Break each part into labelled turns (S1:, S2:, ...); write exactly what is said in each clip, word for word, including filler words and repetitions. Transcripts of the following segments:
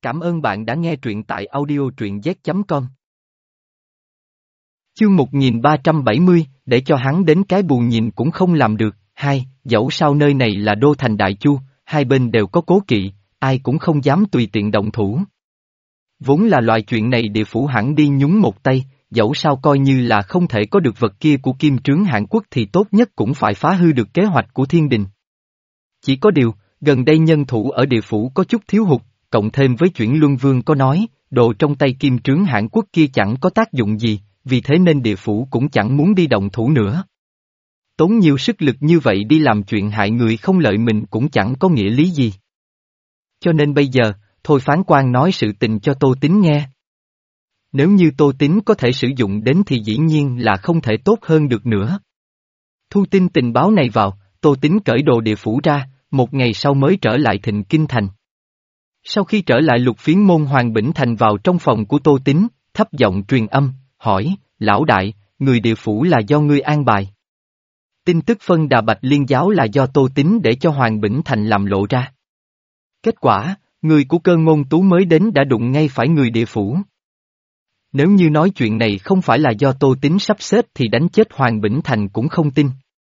S1: Cảm ơn bạn đã nghe truyện tại audio truyện z chấm com. Chương một nghìn ba trăm bảy mươi, để cho hắn đến cái bù nhìn cũng không làm được. Hai, dẫu sao nơi này là đô thành Đại Chu, hai bên đều có cố kỵ, ai cũng không dám tùy tiện động thủ. Vốn là loại chuyện này địa phủ hẳn đi nhúng một tay, dẫu sao coi như là không thể có được vật kia của Kim Trướng Hàn Quốc thì tốt nhất cũng phải phá hư được kế hoạch của thiên đình. Chỉ có điều, gần đây nhân thủ ở địa phủ có chút thiếu hụt, cộng thêm với chuyện Luân Vương có nói, đồ trong tay Kim Trướng Hàn Quốc kia chẳng có tác dụng gì, vì thế nên địa phủ cũng chẳng muốn đi động thủ nữa. Tốn nhiều sức lực như vậy đi làm chuyện hại người không lợi mình cũng chẳng có nghĩa lý gì. Cho nên bây giờ, thôi phán quan nói sự tình cho Tô Tín nghe. Nếu như Tô Tín có thể sử dụng đến thì dĩ nhiên là không thể tốt hơn được nữa. Thu tin tình báo này vào, Tô Tín cởi đồ địa phủ ra, một ngày sau mới trở lại Thịnh Kinh Thành. Sau khi trở lại Lục Phiến môn Hoàng Bỉnh Thành vào trong phòng của Tô Tín, thấp giọng truyền âm, hỏi, lão đại, người địa phủ là do ngươi an bài. Tin tức phân đà Bạch Liên giáo là do Tô Tín để cho Hoàng Bỉnh Thành làm lộ ra. Kết quả, người của Cơ Ngôn Tú mới đến đã đụng ngay phải người địa phủ. Nếu như nói chuyện này không phải là do Tô Tín sắp xếp thì đánh chết Hoàng Bỉnh Thành cũng không tin.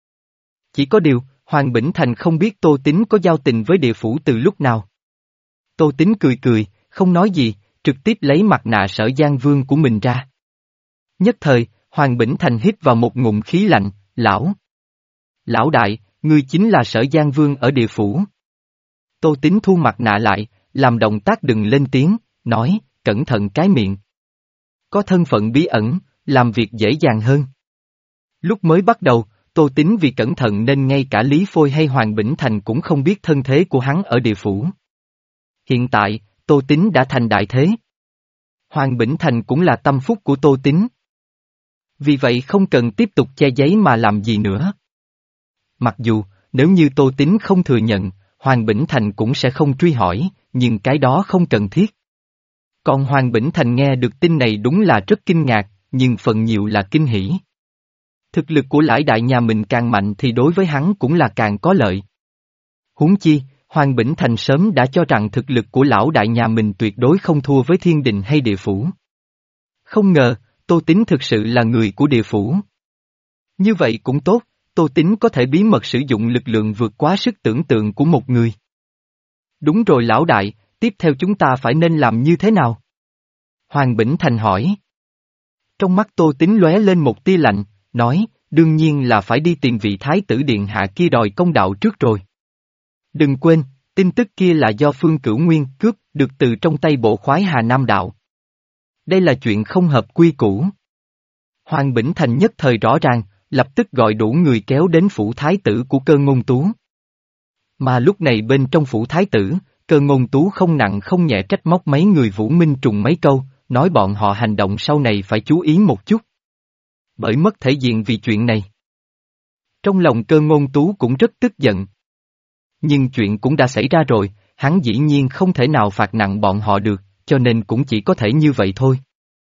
S1: Chỉ có điều, Hoàng Bỉnh Thành không biết Tô Tín có giao tình với địa phủ từ lúc nào. Tô Tín cười cười, không nói gì, trực tiếp lấy mặt nạ Sở Giang Vương của mình ra. Nhất thời, Hoàng Bỉnh Thành hít vào một ngụm khí lạnh, lão. Lão đại, ngươi chính là Sở Giang Vương ở địa phủ. Tô Tín thu mặt nạ lại, làm động tác đừng lên tiếng, nói, cẩn thận cái miệng. Có thân phận bí ẩn, làm việc dễ dàng hơn. Lúc mới bắt đầu, Tô Tín vì cẩn thận nên ngay cả Lý Phôi hay Hoàng Bỉnh Thành cũng không biết thân thế của hắn ở địa phủ. Hiện tại, Tô Tín đã thành đại thế. Hoàng Bỉnh Thành cũng là tâm phúc của Tô Tín. Vì vậy không cần tiếp tục che giấu mà làm gì nữa. Mặc dù, nếu như Tô Tín không thừa nhận, Hoàng Bỉnh Thành cũng sẽ không truy hỏi, nhưng cái đó không cần thiết. Còn Hoàng Bỉnh Thành nghe được tin này đúng là rất kinh ngạc, nhưng phần nhiều là kinh hỉ. Thực lực của Lãi đại nhà mình càng mạnh thì đối với hắn cũng là càng có lợi. Huống chi, Hoàng Bỉnh Thành sớm đã cho rằng thực lực của lão đại nhà mình tuyệt đối không thua với thiên đình hay địa phủ. Không ngờ, Tô Tín thực sự là người của địa phủ. Như vậy cũng tốt, Tô Tín có thể bí mật sử dụng lực lượng vượt quá sức tưởng tượng của một người. Đúng rồi lão đại, tiếp theo chúng ta phải nên làm như thế nào? Hoàng Bỉnh Thành hỏi. Trong mắt Tô Tín lóe lên một tia lạnh, nói, đương nhiên là phải đi tìm vị thái tử điện hạ kia đòi công đạo trước rồi. Đừng quên, tin tức kia là do Phương Cửu Nguyên cướp được từ trong tay bộ khoái Hà Nam Đạo. Đây là chuyện không hợp quy củ. Hoàng Bỉnh Thành nhất thời rõ ràng, lập tức gọi đủ người kéo đến phủ thái tử của Cơ Ngôn Tú. Mà lúc này bên trong phủ thái tử, Cơ Ngôn Tú không nặng không nhẹ trách móc mấy người Vũ Minh Trùng mấy câu, nói bọn họ hành động sau này phải chú ý một chút. Bởi mất thể diện vì chuyện này. Trong lòng Cơ Ngôn Tú cũng rất tức giận. Nhưng chuyện cũng đã xảy ra rồi, hắn dĩ nhiên không thể nào phạt nặng bọn họ được, cho nên cũng chỉ có thể như vậy thôi.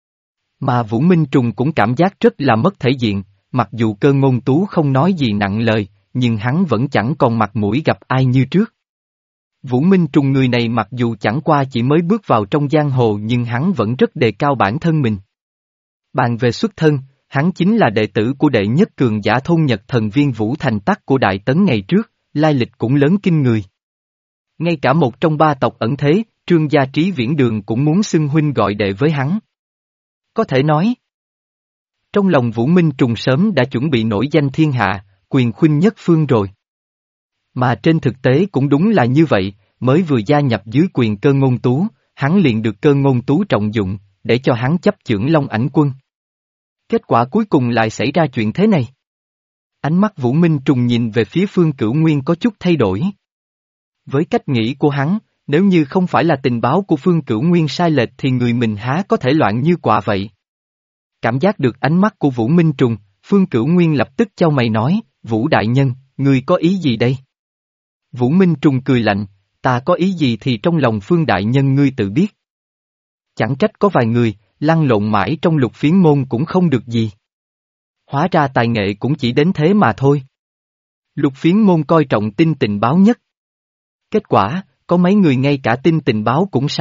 S1: Mà Vũ Minh Trùng cũng cảm giác rất là mất thể diện, mặc dù Cơ Ngôn Tú không nói gì nặng lời, nhưng hắn vẫn chẳng còn mặt mũi gặp ai như trước. Vũ Minh Trùng người này mặc dù chẳng qua chỉ mới bước vào trong giang hồ nhưng hắn vẫn rất đề cao bản thân mình. Bàn về xuất thân, hắn chính là đệ tử của đệ nhất cường giả thôn Nhật Thần Viên Vũ Thành Tắc của Đại Tấn ngày trước, lai lịch cũng lớn kinh người. Ngay cả một trong ba tộc ẩn thế, Trương gia Trí Viễn Đường cũng muốn xưng huynh gọi đệ với hắn. Có thể nói, trong lòng Vũ Minh Trùng sớm đã chuẩn bị nổi danh thiên hạ, quyền khuynh nhất phương rồi. Mà trên thực tế cũng đúng là như vậy, mới vừa gia nhập dưới quyền Cơ Ngôn Tú, hắn liền được Cơ Ngôn Tú trọng dụng, để cho hắn chấp chưởng Long Ảnh Quân. Kết quả cuối cùng lại xảy ra chuyện thế này. Ánh mắt Vũ Minh Trùng nhìn về phía Phương Cửu Nguyên có chút thay đổi. Với cách nghĩ của hắn, nếu như không phải là tình báo của Phương Cửu Nguyên sai lệch thì người mình há có thể loạn như quạ vậy. Cảm giác được ánh mắt của Vũ Minh Trùng, Phương Cửu Nguyên lập tức chau mày nói, Vũ đại nhân, ngươi có ý gì đây? Vũ Minh Trùng cười lạnh, ta có ý gì thì trong lòng Phương đại nhân ngươi tự biết. Chẳng trách có vài người, lăn lộn mãi trong Lục Phiến môn cũng không được gì. Hóa ra tài nghệ cũng chỉ đến thế mà thôi. Lục Phiến môn coi trọng tin tình báo nhất. Kết quả, có mấy người ngay cả tin tình báo cũng sai,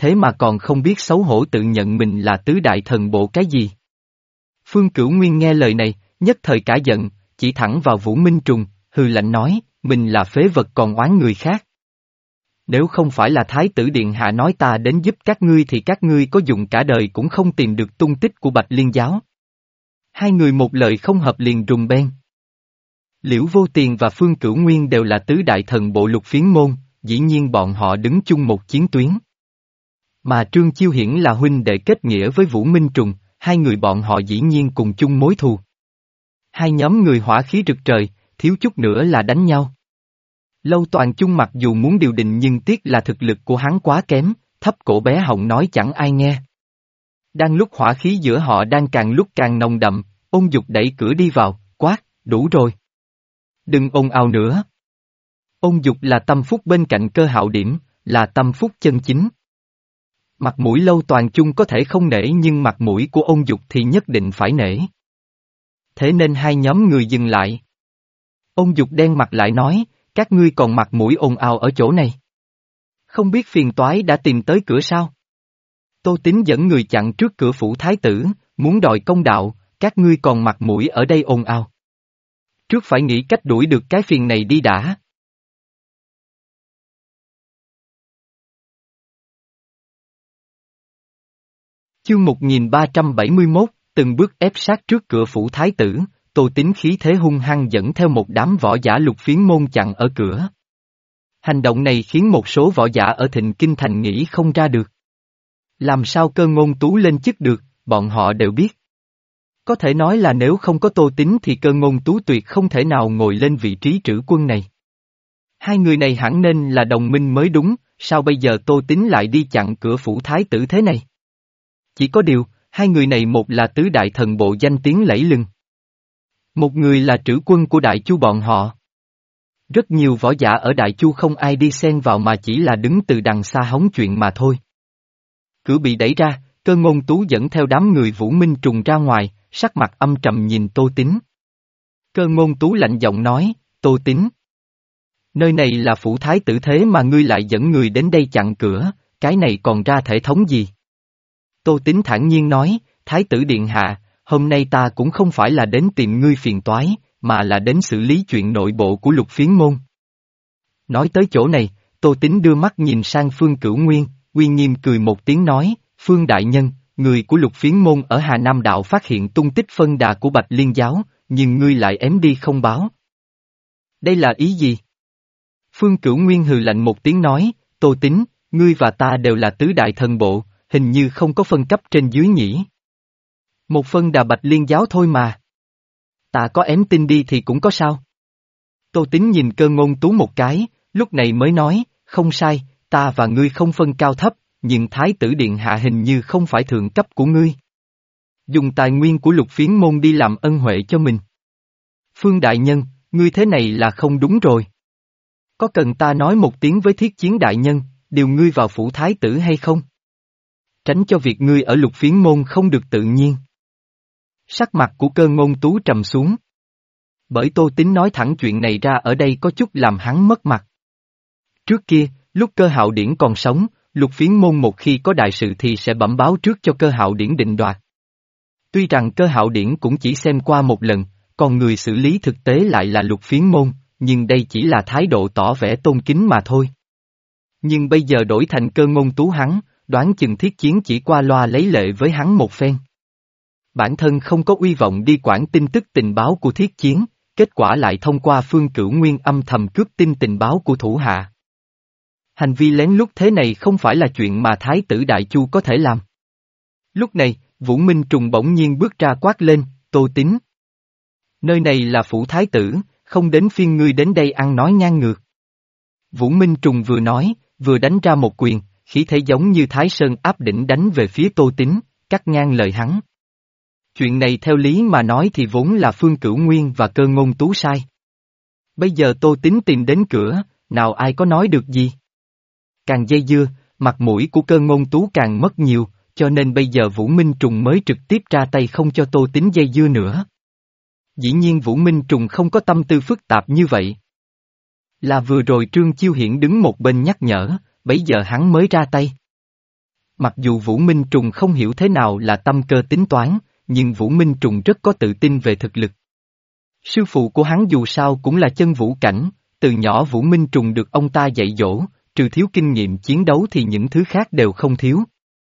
S1: thế mà còn không biết xấu hổ tự nhận mình là tứ đại thần bộ cái gì. Phương Cửu Nguyên nghe lời này, nhất thời cả giận, chỉ thẳng vào Vũ Minh Trùng, hừ lạnh nói, mình là phế vật còn oán người khác. Nếu không phải là Thái tử Điện Hạ nói ta đến giúp các ngươi thì các ngươi có dùng cả đời cũng không tìm được tung tích của Bạch Liên Giáo. Hai người một lời không hợp liền rùng beng. Liễu Vô Tiền và Phương Cửu Nguyên đều là tứ đại thần bộ Lục Phiến môn, dĩ nhiên bọn họ đứng chung một chiến tuyến. Mà Trương Chiêu Hiển là huynh đệ kết nghĩa với Vũ Minh Trùng, hai người bọn họ dĩ nhiên cùng chung mối thù. Hai nhóm người hỏa khí rực trời, thiếu chút nữa là đánh nhau. Lâu Toàn Chung mặc dù muốn điều đình nhưng tiếc là thực lực của hắn quá kém, thấp cổ bé họng nói chẳng ai nghe. Đang lúc hỏa khí giữa họ đang càng lúc càng nồng đậm, Ôn Dục đẩy cửa đi vào, quát, đủ rồi. Đừng ồn ào nữa. Ôn Dục là tâm phúc bên cạnh Cơ Hạo Điểm, là tâm phúc chân chính. Mặt mũi Lâu Toàn Chung có thể không nể nhưng mặt mũi của Ôn Dục thì nhất định phải nể. Thế nên hai nhóm người dừng lại. Ôn Dục đen mặt lại nói, các ngươi còn mặt mũi ồn ào ở chỗ này. Không biết phiền toái đã tìm tới cửa sao? Tô Tín dẫn người chặn trước cửa phủ thái tử, muốn đòi công đạo, các ngươi còn mặt mũi ở đây ồn ào. Trước phải nghĩ cách đuổi được cái phiền này đi đã. Chương một nghìn ba trăm bảy mươi mốt, từng bước ép sát trước cửa phủ thái tử, Tô Tín khí thế hung hăng dẫn theo một đám võ giả Lục Phiến môn chặn ở cửa. Hành động này khiến một số võ giả ở Thịnh Kinh Thành nghĩ không ra được. Làm sao Cơ Ngôn Tú lên chức được, bọn họ đều biết. Có thể nói là nếu không có Tô Tín thì Cơ Ngôn Tú tuyệt không thể nào ngồi lên vị trí trữ quân này. Hai người này hẳn nên là đồng minh mới đúng, sao bây giờ Tô Tín lại đi chặn cửa phủ thái tử thế này? Chỉ có điều, hai người này một là tứ đại thần bộ danh tiếng lẫy lừng. Một người là trữ quân của Đại Chu bọn họ. Rất nhiều võ giả ở Đại Chu không ai đi xen vào mà chỉ là đứng từ đằng xa hóng chuyện mà thôi. Cửa bị đẩy ra, Cơ Ngôn Tú dẫn theo đám người Vũ Minh Trùng ra ngoài, sắc mặt âm trầm nhìn Tô Tín. Cơ Ngôn Tú lạnh giọng nói, Tô Tín. Nơi này là phủ thái tử thế mà ngươi lại dẫn người đến đây chặn cửa, cái này còn ra thể thống gì? Tô Tín thản nhiên nói, Thái tử Điện Hạ, hôm nay ta cũng không phải là đến tìm ngươi phiền toái, mà là đến xử lý chuyện nội bộ của Lục Phiến môn. Nói tới chỗ này, Tô Tín đưa mắt nhìn sang Phương Cửu Nguyên, uy nghiêm cười một tiếng nói, Phương Đại Nhân, người của Lục Phiến môn ở Hà Nam Đạo phát hiện tung tích phân đà của Bạch Liên Giáo, nhưng ngươi lại ém đi không báo. Đây là ý gì? Phương Cửu Nguyên hừ lạnh một tiếng nói, Tô Tín, ngươi và ta đều là tứ đại thần bộ, hình như không có phân cấp trên dưới nhỉ. Một phân đà Bạch Liên Giáo thôi mà. Ta có ém tin đi thì cũng có sao. Tô Tín nhìn Cơ Ngôn Tú một cái, lúc này mới nói, không sai, ta và ngươi không phân cao thấp, nhưng Thái tử Điện Hạ hình như không phải thượng cấp của ngươi. Dùng tài nguyên của Lục Phiến môn đi làm ân huệ cho mình. Phương Đại Nhân, ngươi thế này là không đúng rồi. Có cần ta nói một tiếng với Thiết Chiến Đại Nhân, điều ngươi vào phủ Thái tử hay không? Tránh cho việc ngươi ở Lục Phiến môn không được tự nhiên. Sắc mặt của Cơ Ngôn Tú trầm xuống. Bởi Tô Tín nói thẳng chuyện này ra ở đây có chút làm hắn mất mặt. Trước kia, lúc Cơ Hạo Điển còn sống, Lục Phiến môn một khi có đại sự thì sẽ bẩm báo trước cho Cơ Hạo Điển định đoạt. Tuy rằng Cơ Hạo Điển cũng chỉ xem qua một lần, còn người xử lý thực tế lại là Lục Phiến môn, nhưng đây chỉ là thái độ tỏ vẻ tôn kính mà thôi. Nhưng bây giờ đổi thành Cơ Ngôn Tú hắn, đoán chừng Thiết Chiến chỉ qua loa lấy lệ với hắn một phen. Bản thân không có uy vọng đi quản tin tức tình báo của Thiết Chiến, kết quả lại thông qua Phương Cửu Nguyên âm thầm cướp tin tình báo của thủ hạ. Hành vi lén lút thế này không phải là chuyện mà Thái tử Đại Chu có thể làm. Lúc này, Vũ Minh Trùng bỗng nhiên bước ra quát lên, Tô Tín. Nơi này là phủ Thái tử, không đến phiên ngươi đến đây ăn nói ngang ngược. Vũ Minh Trùng vừa nói, vừa đánh ra một quyền, khí thế giống như Thái Sơn áp đỉnh đánh về phía Tô Tín, cắt ngang lời hắn. Chuyện này theo lý mà nói thì vốn là Phương Cửu Nguyên và Cơ Ngôn Tú sai. Bây giờ Tô Tín tìm đến cửa, nào ai có nói được gì. Càng dây dưa, mặt mũi của Cơ Ngôn Tú càng mất nhiều, cho nên bây giờ Vũ Minh Trùng mới trực tiếp ra tay không cho Tô Tín dây dưa nữa. Dĩ nhiên Vũ Minh Trùng không có tâm tư phức tạp như vậy. Là vừa rồi Trương Chiêu Hiển đứng một bên nhắc nhở, bấy giờ hắn mới ra tay. Mặc dù Vũ Minh Trùng không hiểu thế nào là tâm cơ tính toán, nhưng Vũ Minh Trùng rất có tự tin về thực lực. Sư phụ của hắn dù sao cũng là chân vũ cảnh, từ nhỏ Vũ Minh Trùng được ông ta dạy dỗ, trừ thiếu kinh nghiệm chiến đấu thì những thứ khác đều không thiếu.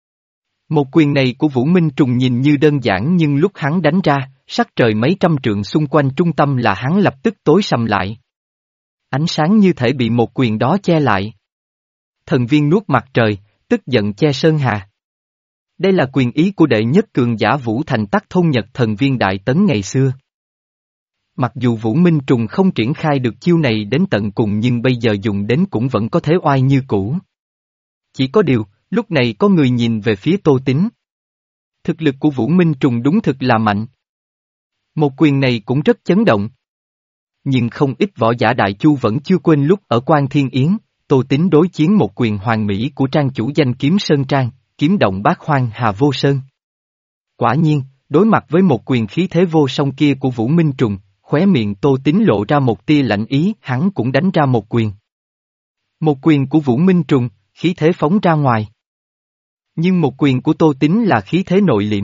S1: Một quyền này của Vũ Minh Trùng nhìn như đơn giản nhưng lúc hắn đánh ra, sắc trời mấy trăm trượng xung quanh trung tâm là hắn lập tức tối sầm lại. Ánh sáng như thể bị một quyền đó che lại. Thần viên nuốt mặt trời, tức giận che sơn hà. Đây là quyền ý của đệ nhất cường giả Vũ Thành Tắc Thôn Nhật thần viên đại tấn ngày xưa. Mặc dù Vũ Minh Trùng không triển khai được chiêu này đến tận cùng nhưng bây giờ dùng đến cũng vẫn có thế oai như cũ. Chỉ có điều, lúc này có người nhìn về phía Tô Tín. Thực lực của Vũ Minh Trùng đúng thực là mạnh. Một quyền này cũng rất chấn động. Nhưng không ít võ giả Đại Chu vẫn chưa quên lúc ở Quan Thiên Yến, Tô Tín đối chiến một quyền hoàn mỹ của trang chủ danh kiếm Sơn Trang, kiếm động bát hoang hà vô sơn. Quả nhiên, đối mặt với một quyền khí thế vô song kia của Vũ Minh Trùng, khóe miệng Tô Tín lộ ra một tia lạnh ý, hắn cũng đánh ra một quyền. Một quyền của Vũ Minh Trùng, khí thế phóng ra ngoài. Nhưng một quyền của Tô Tín là khí thế nội liễm.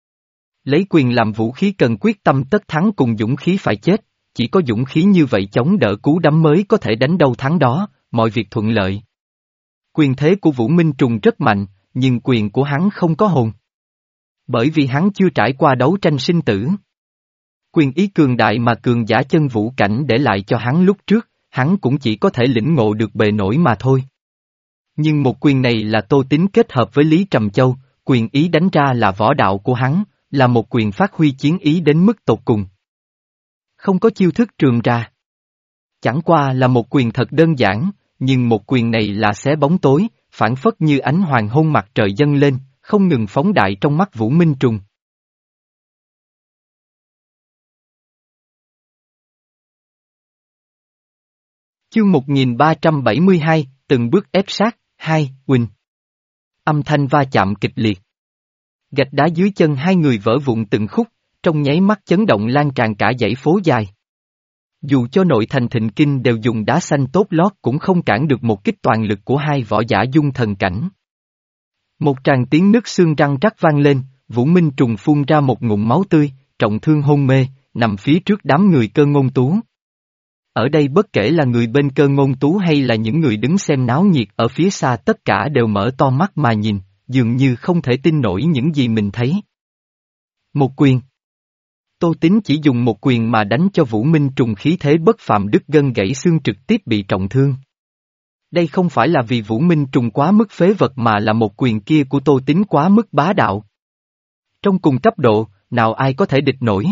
S1: Lấy quyền làm vũ khí cần quyết tâm tất thắng cùng dũng khí phải chết, chỉ có dũng khí như vậy chống đỡ cú đấm mới có thể đánh đâu thắng đó, mọi việc thuận lợi. Quyền thế của Vũ Minh Trùng rất mạnh, nhưng quyền của hắn không có hồn. Bởi vì hắn chưa trải qua đấu tranh sinh tử. Quyền ý cường đại mà cường giả chân vũ cảnh để lại cho hắn lúc trước, hắn cũng chỉ có thể lĩnh ngộ được bề nổi mà thôi. Nhưng một quyền này là Tô Tín kết hợp với Lý Trầm Châu, quyền ý đánh ra là võ đạo của hắn, là một quyền phát huy chiến ý đến mức tột cùng. Không có chiêu thức trường ra. Chẳng qua là một quyền thật đơn giản, nhưng một quyền này là xé bóng tối, phản phất như ánh hoàng hôn mặt trời dâng lên, không ngừng phóng đại trong mắt Vũ Minh Trùng. Chương một nghìn ba trăm bảy mươi hai, từng bước ép sát, hai, Quỳnh. Âm thanh va chạm kịch liệt. Gạch đá dưới chân hai người vỡ vụn từng khúc, trong nháy mắt chấn động lan tràn cả dãy phố dài. Dù cho nội thành Thịnh Kinh đều dùng đá xanh tốt lót cũng không cản được một kích toàn lực của hai võ giả dung thần cảnh. Một tràng tiếng nứt xương răng rắc vang lên, Vũ Minh Trùng phun ra một ngụm máu tươi, trọng thương hôn mê, nằm phía trước đám người Cơ Ngôn Tú. Ở đây bất kể là người bên Cơ Ngôn Tú hay là những người đứng xem náo nhiệt ở phía xa tất cả đều mở to mắt mà nhìn, dường như không thể tin nổi những gì mình thấy. Một quyền. Tô Tín chỉ dùng một quyền mà đánh cho Vũ Minh Trùng khí thế bất phàm đứt gân gãy xương trực tiếp bị trọng thương. Đây không phải là vì Vũ Minh Trùng quá mức phế vật mà là một quyền kia của Tô Tín quá mức bá đạo. Trong cùng cấp độ, nào ai có thể địch nổi.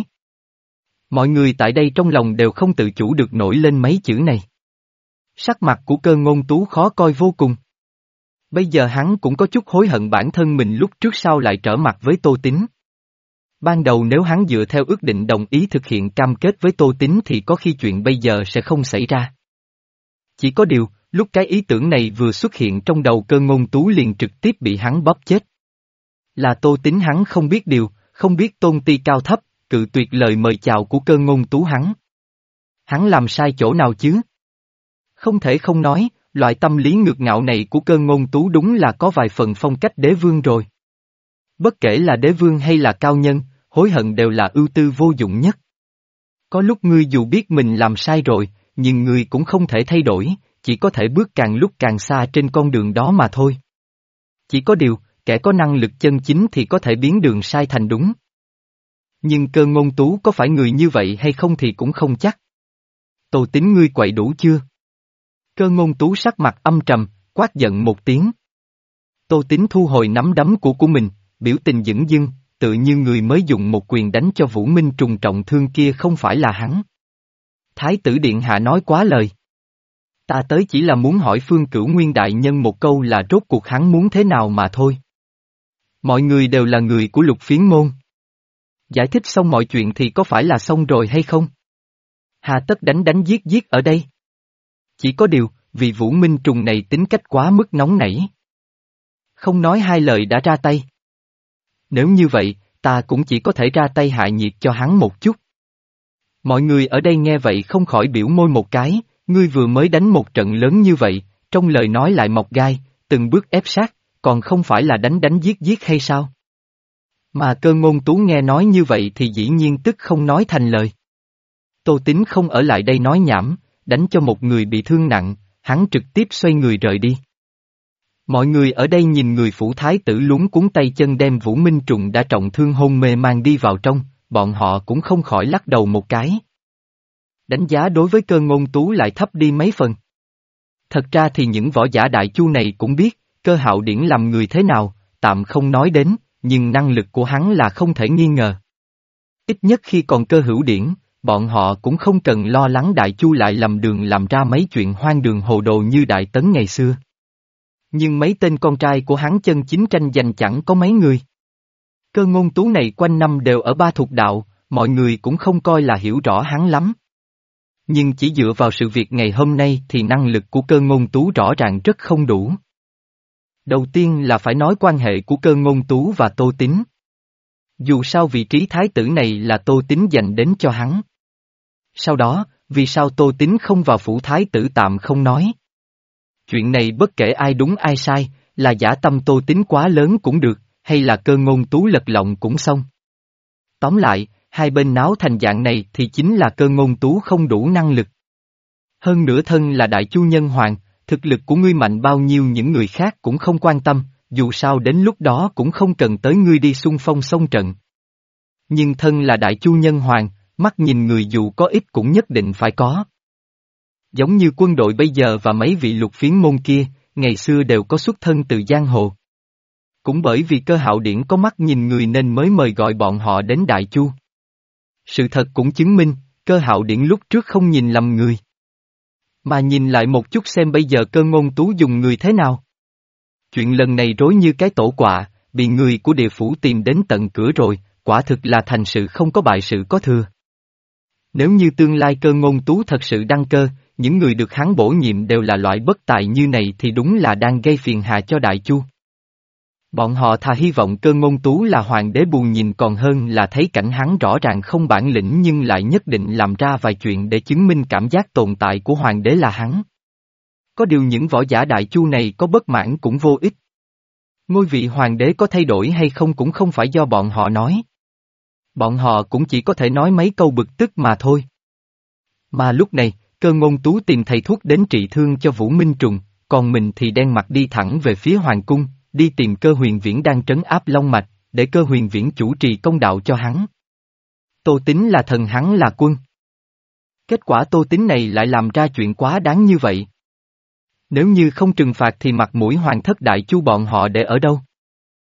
S1: Mọi người tại đây trong lòng đều không tự chủ được nổi lên mấy chữ này. Sắc mặt của Cơ Ngôn Tú khó coi vô cùng. Bây giờ hắn cũng có chút hối hận bản thân mình lúc trước sau lại trở mặt với Tô Tín. Ban đầu nếu hắn dựa theo ước định đồng ý thực hiện cam kết với Tô Tín thì có khi chuyện bây giờ sẽ không xảy ra. Chỉ có điều, lúc cái ý tưởng này vừa xuất hiện trong đầu Cơ Ngôn Tú liền trực tiếp bị hắn bóp chết. Là Tô Tín hắn không biết điều, không biết tôn ti cao thấp, cự tuyệt lời mời chào của Cơ Ngôn Tú hắn. Hắn làm sai chỗ nào chứ? Không thể không nói, loại tâm lý ngược ngạo này của Cơ Ngôn Tú đúng là có vài phần phong cách đế vương rồi. Bất kể là đế vương hay là cao nhân, hối hận đều là ưu tư vô dụng nhất. Có lúc ngươi dù biết mình làm sai rồi, nhưng ngươi cũng không thể thay đổi, chỉ có thể bước càng lúc càng xa trên con đường đó mà thôi. Chỉ có điều, kẻ có năng lực chân chính thì có thể biến đường sai thành đúng. Nhưng Cơ Ngôn Tú có phải người như vậy hay không thì cũng không chắc. Tô Tín ngươi quậy đủ chưa? Cơ Ngôn Tú sắc mặt âm trầm, quát giận một tiếng. Tô Tín thu hồi nắm đấm của của mình, biểu tình dửng dưng, tự như người mới dùng một quyền đánh cho Vũ Minh Trùng trọng thương kia không phải là hắn. Thái tử điện hạ nói quá lời. Ta tới chỉ là muốn hỏi Phương Cửu Nguyên đại nhân một câu là rốt cuộc hắn muốn thế nào mà thôi. Mọi người đều là người của Lục Phiến môn. Giải thích xong mọi chuyện thì có phải là xong rồi hay không? Hà tất đánh đánh giết giết ở đây. Chỉ có điều, vì Vũ Minh Trùng này tính cách quá mức nóng nảy. Không nói hai lời đã ra tay. Nếu như vậy, ta cũng chỉ có thể ra tay hạ nhiệt cho hắn một chút. Mọi người ở đây nghe vậy không khỏi biểu môi một cái, ngươi vừa mới đánh một trận lớn như vậy, trong lời nói lại mọc gai, từng bước ép sát, còn không phải là đánh đánh giết giết hay sao? Mà Cơ Ngôn Tú nghe nói như vậy thì dĩ nhiên tức không nói thành lời. Tô Tín không ở lại đây nói nhảm, đánh cho một người bị thương nặng, hắn trực tiếp xoay người rời đi. Mọi người ở đây nhìn người phủ thái tử luống cuống tay chân đem Vũ Minh Trùng đã trọng thương hôn mê mang đi vào trong, bọn họ cũng không khỏi lắc đầu một cái. Đánh giá đối với Cơ Ngôn Tú lại thấp đi mấy phần. Thật ra thì những võ giả đại chu này cũng biết, Cơ Hạo Điển làm người thế nào, tạm không nói đến, nhưng năng lực của hắn là không thể nghi ngờ. Ít nhất khi còn Cơ Hữu Điển, bọn họ cũng không cần lo lắng đại chu lại lầm đường làm ra mấy chuyện hoang đường hồ đồ như Đại Tấn ngày xưa. Nhưng mấy tên con trai của hắn chân chính tranh giành chẳng có mấy người. Cơ Ngôn Tú này quanh năm đều ở ba thuộc đạo, mọi người cũng không coi là hiểu rõ hắn lắm. Nhưng chỉ dựa vào sự việc ngày hôm nay thì năng lực của Cơ Ngôn Tú rõ ràng rất không đủ. Đầu tiên là phải nói quan hệ của Cơ Ngôn Tú và Tô Tín. Dù sao vị trí thái tử này là Tô Tín dành đến cho hắn. Sau đó, vì sao Tô Tín không vào phủ thái tử tạm không nói. Chuyện này bất kể ai đúng ai sai, là giả tâm Tô Tín quá lớn cũng được, hay là Cơ Ngôn Tú lật lọng cũng xong. Tóm lại, hai bên náo thành dạng này thì chính là Cơ Ngôn Tú không đủ năng lực. Hơn nữa thân là đại chu nhân hoàng, thực lực của ngươi mạnh bao nhiêu những người khác cũng không quan tâm, dù sao đến lúc đó cũng không cần tới ngươi đi xung phong xông trận. Nhưng thân là đại chu nhân hoàng, mắt nhìn người dù có ít cũng nhất định phải có. Giống như quân đội bây giờ và mấy vị lục phiến môn kia, ngày xưa đều có xuất thân từ giang hồ. Cũng bởi vì Cơ Hạo Điển có mắt nhìn người nên mới mời gọi bọn họ đến Đại Chu. Sự thật cũng chứng minh, Cơ Hạo Điển lúc trước không nhìn lầm người. Mà nhìn lại một chút xem bây giờ Cơ Ngôn Tú dùng người thế nào. Chuyện lần này rối như cái tổ quạ, bị người của địa phủ tìm đến tận cửa rồi, quả thực là thành sự không có bại sự có thừa. Nếu như tương lai Cơ Ngôn Tú thật sự đăng cơ, những người được hắn bổ nhiệm đều là loại bất tài như này thì đúng là đang gây phiền hà cho Đại Chu. Bọn họ thà hy vọng Cơ Ngôn Tú là hoàng đế bù nhìn còn hơn là thấy cảnh hắn rõ ràng không bản lĩnh nhưng lại nhất định làm ra vài chuyện để chứng minh cảm giác tồn tại của hoàng đế là hắn. Có điều những võ giả Đại Chu này có bất mãn cũng vô ích. Ngôi vị hoàng đế có thay đổi hay không cũng không phải do bọn họ nói. Bọn họ cũng chỉ có thể nói mấy câu bực tức mà thôi. Mà lúc này, Cơ Ngôn Tú tìm thầy thuốc đến trị thương cho Vũ Minh Trùng, còn mình thì đen mặt đi thẳng về phía hoàng cung, đi tìm Cơ Huyền Viễn đang trấn áp long mạch, để Cơ Huyền Viễn chủ trì công đạo cho hắn. Tô Tín là thần hắn là quân. Kết quả Tô Tín này lại làm ra chuyện quá đáng như vậy. Nếu như không trừng phạt thì mặt mũi hoàng thất Đại Chu bọn họ để ở đâu?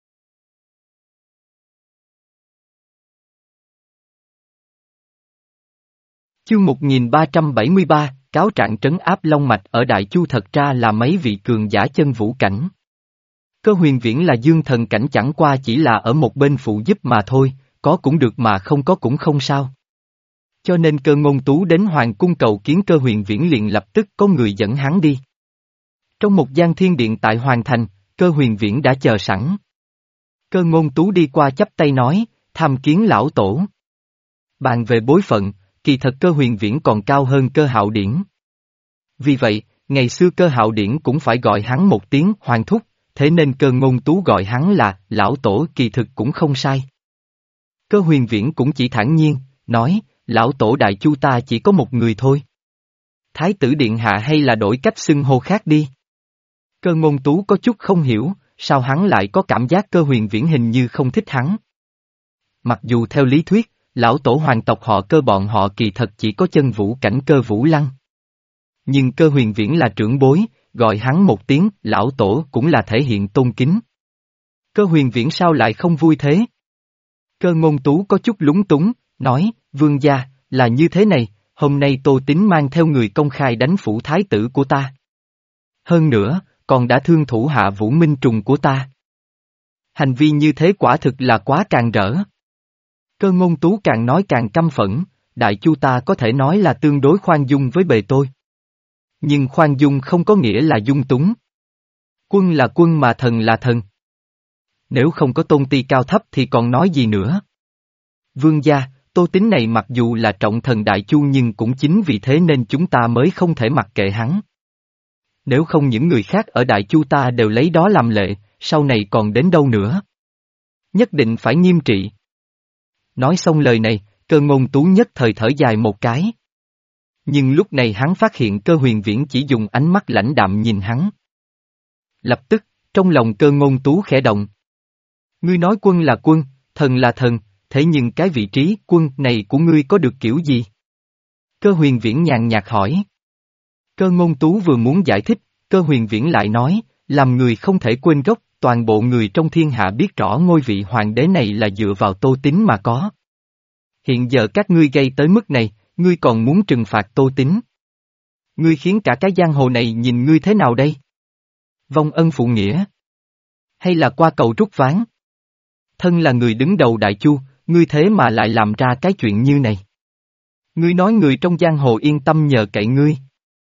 S1: Chương một nghìn ba trăm bảy mươi ba, cáo trạng trấn áp long mạch ở Đại Chu thật ra là mấy vị cường giả chân vũ cảnh. Cơ Huyền Viễn là dương thần cảnh chẳng qua chỉ là ở một bên phụ giúp mà thôi, có cũng được mà không có cũng không sao. Cho nên Cơ Ngôn Tú đến hoàng cung cầu kiến Cơ Huyền Viễn liền lập tức có người dẫn hắn đi. Trong một gian thiên điện tại Hoàng Thành, Cơ Huyền Viễn đã chờ sẵn. Cơ Ngôn Tú đi qua chắp tay nói, tham kiến lão tổ. Bàn về bối phận, kỳ thật Cơ Huyền Viễn còn cao hơn Cơ Hạo Điển. Vì vậy, ngày xưa Cơ Hạo Điển cũng phải gọi hắn một tiếng hoàng thúc, thế nên Cơ Ngôn Tú gọi hắn là lão tổ kỳ thực cũng không sai. Cơ Huyền Viễn cũng chỉ thản nhiên, nói, lão tổ Đại Chu ta chỉ có một người thôi. Thái tử điện hạ hay là đổi cách xưng hô khác đi. Cơ Ngôn Tú có chút không hiểu, sao hắn lại có cảm giác Cơ Huyền Viễn hình như không thích hắn. Mặc dù theo lý thuyết, lão tổ hoàng tộc họ Cơ bọn họ kỳ thật chỉ có chân vũ cảnh Cơ Vũ Lăng. Nhưng Cơ Huyền Viễn là trưởng bối, gọi hắn một tiếng lão tổ cũng là thể hiện tôn kính. Cơ Huyền Viễn sao lại không vui thế? Cơ Ngôn Tú có chút lúng túng, nói, vương gia, là như thế này, hôm nay Tô Tín mang theo người công khai đánh phủ thái tử của ta. Hơn nữa, còn đã thương thủ hạ Vũ Minh Trùng của ta. Hành vi như thế quả thực là quá càng rỡ. Cơ Ngôn Tú càng nói càng căm phẫn, Đại Chu ta có thể nói là tương đối khoan dung với bề tôi. Nhưng khoan dung không có nghĩa là dung túng. Quân là quân mà thần là thần. Nếu không có tôn ti cao thấp thì còn nói gì nữa. Vương gia, Tô Tín này mặc dù là trọng thần Đại Chu nhưng cũng chính vì thế nên chúng ta mới không thể mặc kệ hắn. Nếu không những người khác ở Đại Chu ta đều lấy đó làm lệ, sau này còn đến đâu nữa. Nhất định phải nghiêm trị. Nói xong lời này, Cơ Ngôn Tú nhất thời thở dài một cái. Nhưng lúc này hắn phát hiện Cơ Huyền Viễn chỉ dùng ánh mắt lãnh đạm nhìn hắn. Lập tức, trong lòng Cơ Ngôn Tú khẽ động. Ngươi nói quân là quân, thần là thần, thế nhưng cái vị trí quân này của ngươi có được kiểu gì? Cơ Huyền Viễn nhàn nhạt hỏi. Cơ Ngôn Tú vừa muốn giải thích, Cơ Huyền Viễn lại nói, làm người không thể quên gốc, toàn bộ người trong thiên hạ biết rõ ngôi vị hoàng đế này là dựa vào Tô Tín mà có. Hiện giờ các ngươi gây tới mức này, ngươi còn muốn trừng phạt Tô Tín. Ngươi khiến cả cái giang hồ này nhìn ngươi thế nào đây? Vong ân phụ nghĩa? Hay là qua cầu rút ván? Thân là người đứng đầu Đại Chu, ngươi thế mà lại làm ra cái chuyện như này. Ngươi nói người trong giang hồ yên tâm nhờ cậy ngươi.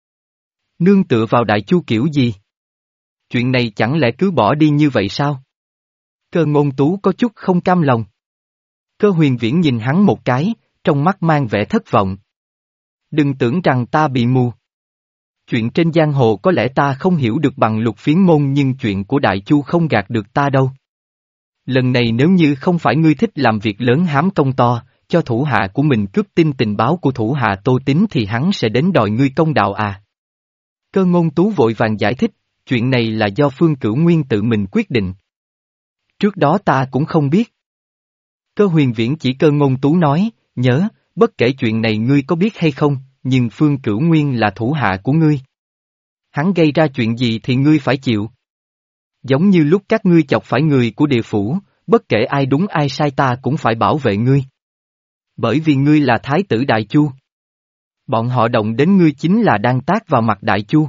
S1: Nương tựa vào Đại Chu kiểu gì? Chuyện này chẳng lẽ cứ bỏ đi như vậy sao? Cơ Ngôn Tú có chút không cam lòng. Cơ Huyền Viễn nhìn hắn một cái, trong mắt mang vẻ thất vọng. Đừng tưởng rằng ta bị mù. Chuyện trên giang hồ có lẽ ta không hiểu được bằng Lục Phiến môn, nhưng chuyện của Đại Chu không gạt được ta đâu. Lần này nếu như không phải ngươi thích làm việc lớn hám công to, cho thủ hạ của mình cướp tin tình báo của thủ hạ Tô Tín thì hắn sẽ đến đòi ngươi công đạo à. Cơ Ngôn Tú vội vàng giải thích, chuyện này là do Phương Cửu Nguyên tự mình quyết định. Trước đó ta cũng không biết. Cơ Huyền Viễn chỉ Cơ Ngôn Tú nói, nhớ, bất kể chuyện này ngươi có biết hay không, nhưng Phương Cửu Nguyên là thủ hạ của ngươi. Hắn gây ra chuyện gì thì ngươi phải chịu. Giống như lúc các ngươi chọc phải người của địa phủ, bất kể ai đúng ai sai ta cũng phải bảo vệ ngươi. Bởi vì ngươi là Thái tử Đại Chu. Bọn họ động đến ngươi chính là đang tác vào mặt Đại Chu.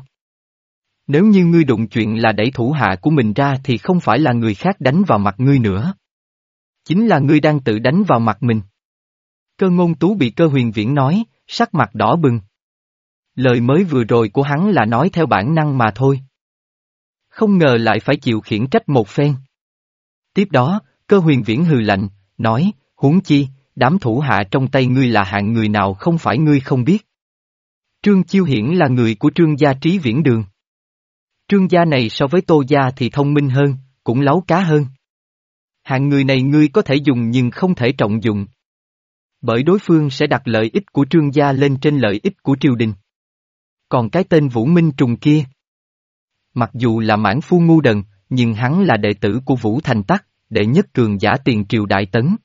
S1: Nếu như ngươi đụng chuyện là đẩy thủ hạ của mình ra thì không phải là người khác đánh vào mặt ngươi nữa. Chính là ngươi đang tự đánh vào mặt mình. Cơ Ngôn Tú bị Cơ Huyền Viễn nói, sắc mặt đỏ bừng. Lời mới vừa rồi của hắn là nói theo bản năng mà thôi. Không ngờ lại phải chịu khiển trách một phen. Tiếp đó, Cơ Huyền Viễn hừ lạnh, nói, huống chi, đám thủ hạ trong tay ngươi là hạng người nào không phải ngươi không biết. Trương Chiêu Hiển là người của Trương gia Trí Viễn Đường. Trương gia này so với Tô gia thì thông minh hơn, cũng láu cá hơn. Hạng người này ngươi có thể dùng nhưng không thể trọng dụng. Bởi đối phương sẽ đặt lợi ích của Trương gia lên trên lợi ích của triều đình. Còn cái tên Vũ Minh Trùng kia, mặc dù là mãn phu ngu đần, nhưng hắn là đệ tử của Vũ Thành Tắc, đệ nhất cường giả tiền triều Đại Tấn.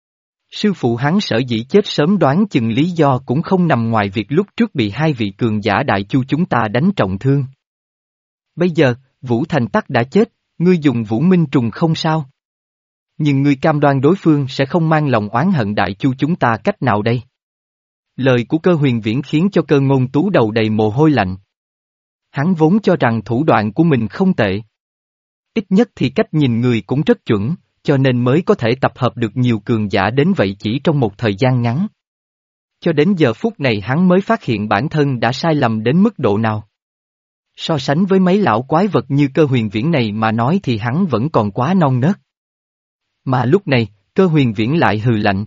S1: Sư phụ hắn sở dĩ chết sớm đoán chừng lý do cũng không nằm ngoài việc lúc trước bị hai vị cường giả Đại Chu chúng ta đánh trọng thương. Bây giờ, Vũ Thành Tắc đã chết, ngươi dùng Vũ Minh Trùng không sao. Nhưng ngươi cam đoan đối phương sẽ không mang lòng oán hận Đại Chu chúng ta cách nào đây? Lời của Cơ Huyền Viễn khiến cho Cơ Ngôn Tú đầu đầy mồ hôi lạnh. Hắn vốn cho rằng thủ đoạn của mình không tệ. Ít nhất thì cách nhìn người cũng rất chuẩn, cho nên mới có thể tập hợp được nhiều cường giả đến vậy chỉ trong một thời gian ngắn. Cho đến giờ phút này hắn mới phát hiện bản thân đã sai lầm đến mức độ nào. So sánh với mấy lão quái vật như Cơ Huyền Viễn này mà nói thì hắn vẫn còn quá non nớt. Mà lúc này, Cơ Huyền Viễn lại hừ lạnh.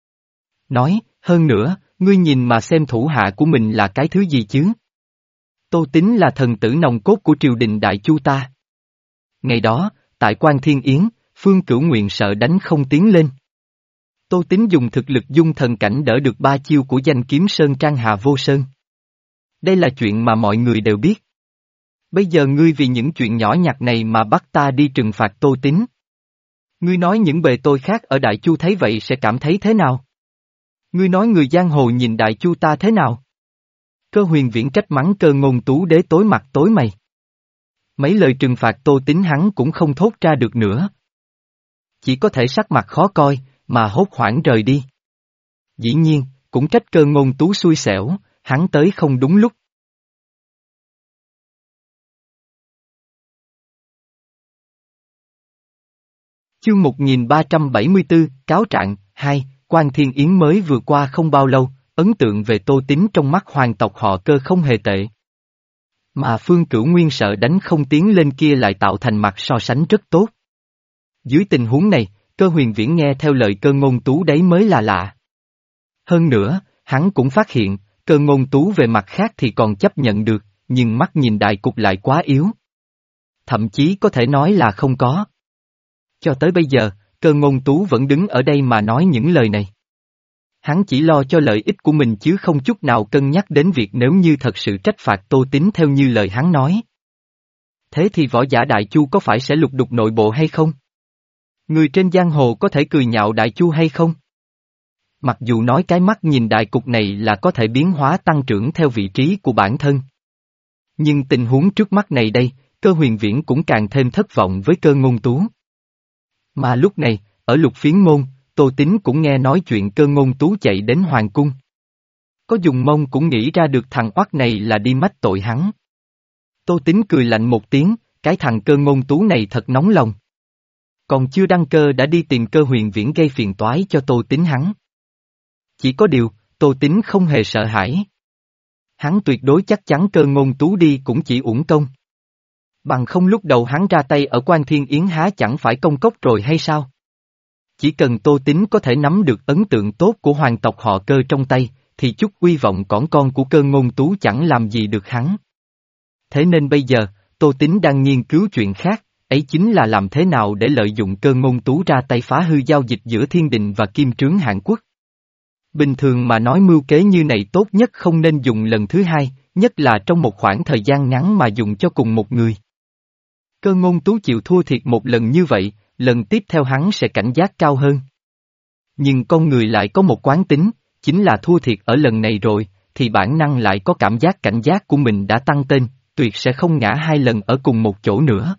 S1: Nói, hơn nữa, ngươi nhìn mà xem thủ hạ của mình là cái thứ gì chứ? Tô Tín là thần tử nòng cốt của triều đình Đại Chu ta. Ngày đó, tại Quan Thiên Yến, Phương Cửu Nguyện sợ đánh không tiến lên. Tô Tín dùng thực lực dung thần cảnh đỡ được ba chiêu của danh kiếm Sơn Trang Hà Vô Sơn. Đây là chuyện mà mọi người đều biết. Bây giờ ngươi vì những chuyện nhỏ nhặt này mà bắt ta đi trừng phạt Tô Tín. Ngươi nói những bề tôi khác ở Đại Chu thấy vậy sẽ cảm thấy thế nào? Ngươi nói người giang hồ nhìn Đại Chu ta thế nào? Cơ Huyền Viễn trách mắng Cơ Ngôn Tú đế tối mặt tối mày. Mấy lời trừng phạt Tô Tín hắn cũng không thốt ra được nữa. Chỉ có thể sắc mặt khó coi, mà hốt hoảng rời đi. Dĩ nhiên, cũng trách Cơ Ngôn Tú xui xẻo, hắn tới không đúng lúc. Chương một nghìn ba trăm bảy mươi tư, cáo trạng, hai, Quan Thiên Yến mới vừa qua không bao lâu, ấn tượng về Tô Tín trong mắt hoàng tộc họ Cơ không hề tệ. Mà Phương Cửu Nguyên sợ đánh không tiến lên kia lại tạo thành mặt so sánh rất tốt. Dưới tình huống này, Cơ Huyền Viễn nghe theo lời Cơ Ngôn Tú đấy mới là lạ. Hơn nữa, hắn cũng phát hiện, Cơ Ngôn Tú về mặt khác thì còn chấp nhận được, nhưng mắt nhìn đại cục lại quá yếu. thậm chí có thể nói là không có. Cho tới bây giờ, Cơ Ngôn Tú vẫn đứng ở đây mà nói những lời này. Hắn chỉ lo cho lợi ích của mình chứ không chút nào cân nhắc đến việc nếu như thật sự trách phạt Tô Tín theo như lời hắn nói. Thế thì võ giả Đại Chu có phải sẽ lục đục nội bộ hay không? Người trên giang hồ có thể cười nhạo Đại Chu hay không? Mặc dù nói cái mắt nhìn đại cục này là có thể biến hóa tăng trưởng theo vị trí của bản thân. Nhưng tình huống trước mắt này đây, Cơ Huyền Viễn cũng càng thêm thất vọng với Cơ Ngôn Tú. Mà lúc này, ở Lục Phiến Môn, Tô Tín cũng nghe nói chuyện Cơ Ngôn Tú chạy đến Hoàng Cung. Có dùng mông cũng nghĩ ra được thằng oắt này là đi mách tội hắn. Tô Tín cười lạnh một tiếng, cái thằng Cơ Ngôn Tú này thật nóng lòng. Còn chưa đăng cơ đã đi tìm Cơ Huyền Viễn gây phiền toái cho Tô Tín hắn. Chỉ có điều, Tô Tín không hề sợ hãi. Hắn tuyệt đối chắc chắn Cơ Ngôn Tú đi cũng chỉ uổng công. Bằng không lúc đầu hắn ra tay ở Quan Thiên Yến há chẳng phải công cốc rồi hay sao? Chỉ cần Tô Tín có thể nắm được ấn tượng tốt của hoàng tộc họ Cơ trong tay, thì chút uy vọng cỏn con của Cơ Ngôn Tú chẳng làm gì được hắn. Thế nên bây giờ, Tô Tín đang nghiên cứu chuyện khác, ấy chính là làm thế nào để lợi dụng Cơ Ngôn Tú ra tay phá hư giao dịch giữa Thiên Đình và Kim Trướng Hàn Quốc. Bình thường mà nói mưu kế như này tốt nhất không nên dùng lần thứ hai, nhất là trong một khoảng thời gian ngắn mà dùng cho cùng một người. Cơ Ngôn Tú chịu thua thiệt một lần như vậy, lần tiếp theo hắn sẽ cảnh giác cao hơn. Nhưng con người lại có một quán tính, chính là thua thiệt ở lần này rồi, thì bản năng lại có cảm giác cảnh giác của mình đã tăng tên, tuyệt sẽ không ngã hai lần ở cùng một chỗ nữa.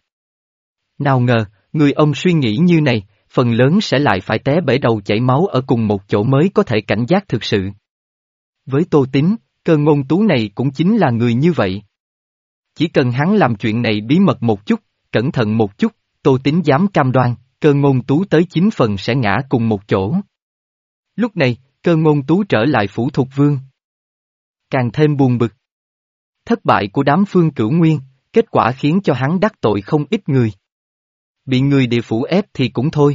S1: Nào ngờ, người ông suy nghĩ như này, phần lớn sẽ lại phải té bể đầu chảy máu ở cùng một chỗ mới có thể cảnh giác thực sự. Với Tô Tín, Cơ Ngôn Tú này cũng chính là người như vậy. Chỉ cần hắn làm chuyện này bí mật một chút, cẩn thận một chút, Tô Tín dám cam đoan, Cơ Ngôn Tú tới chín phần sẽ ngã cùng một chỗ. Lúc này, Cơ Ngôn Tú trở lại Phủ Thục Vương. Càng thêm buồn bực. Thất bại của đám Phương Cửu Nguyên, kết quả khiến cho hắn đắc tội không ít người. Bị người địa phủ ép thì cũng thôi.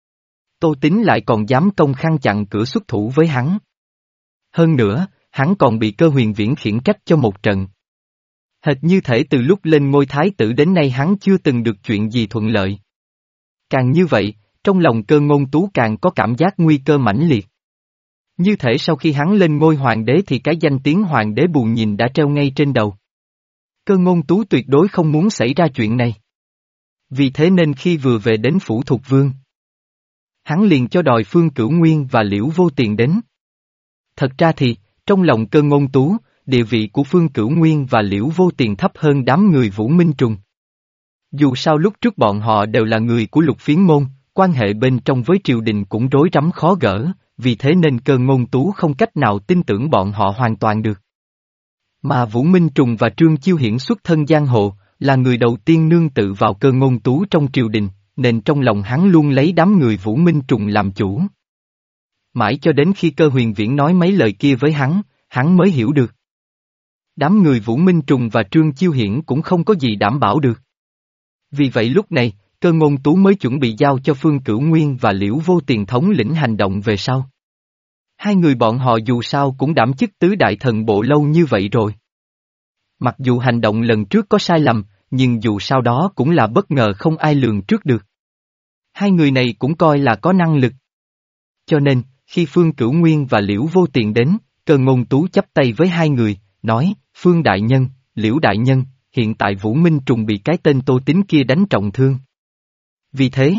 S1: Tô Tín lại còn dám công khăn chặn cửa xuất thủ với hắn. Hơn nữa, hắn còn bị Cơ Huyền Viễn khiển trách cho một trận. Hệt như thể từ lúc lên ngôi thái tử đến nay hắn chưa từng được chuyện gì thuận lợi. Càng như vậy, trong lòng Cơ Ngôn Tú càng có cảm giác nguy cơ mãnh liệt. Như thể sau khi hắn lên ngôi hoàng đế thì cái danh tiếng hoàng đế buồn nhìn đã treo ngay trên đầu. Cơ Ngôn Tú tuyệt đối không muốn xảy ra chuyện này. Vì thế nên khi vừa về đến Phủ Thục Vương, hắn liền cho đòi Phương Cửu Nguyên và Liễu Vô Tiền đến. Thật ra thì, trong lòng Cơ Ngôn Tú, địa vị của Phương Cửu Nguyên và Liễu Vô Tiền thấp hơn đám người Vũ Minh Trùng. Dù sao lúc trước bọn họ đều là người của Lục Phiến Môn, quan hệ bên trong với triều đình cũng rối rắm khó gỡ, vì thế nên Cơ Ngôn Tú không cách nào tin tưởng bọn họ hoàn toàn được. Mà Vũ Minh Trùng và Trương Chiêu Hiển xuất thân giang hồ, là người đầu tiên nương tự vào Cơ Ngôn Tú trong triều đình, nên trong lòng hắn luôn lấy đám người Vũ Minh Trùng làm chủ. Mãi cho đến khi Cơ Huyền Viễn nói mấy lời kia với hắn, hắn mới hiểu được. Đám người Vũ Minh Trùng và Trương Chiêu Hiển cũng không có gì đảm bảo được. Vì vậy lúc này, Cơ Ngôn Tú mới chuẩn bị giao cho Phương Cửu Nguyên và Liễu Vô Tiền thống lĩnh hành động về sau. Hai người bọn họ dù sao cũng đảm chức tứ đại thần bộ lâu như vậy rồi. Mặc dù hành động lần trước có sai lầm, nhưng dù sao đó cũng là bất ngờ không ai lường trước được. Hai người này cũng coi là có năng lực. Cho nên, khi Phương Cửu Nguyên và Liễu Vô Tiền đến, Cơ Ngôn Tú chắp tay với hai người, nói, Phương Đại Nhân, Liễu Đại Nhân, hiện tại Vũ Minh Trùng bị cái tên Tô Tín kia đánh trọng thương. Vì thế,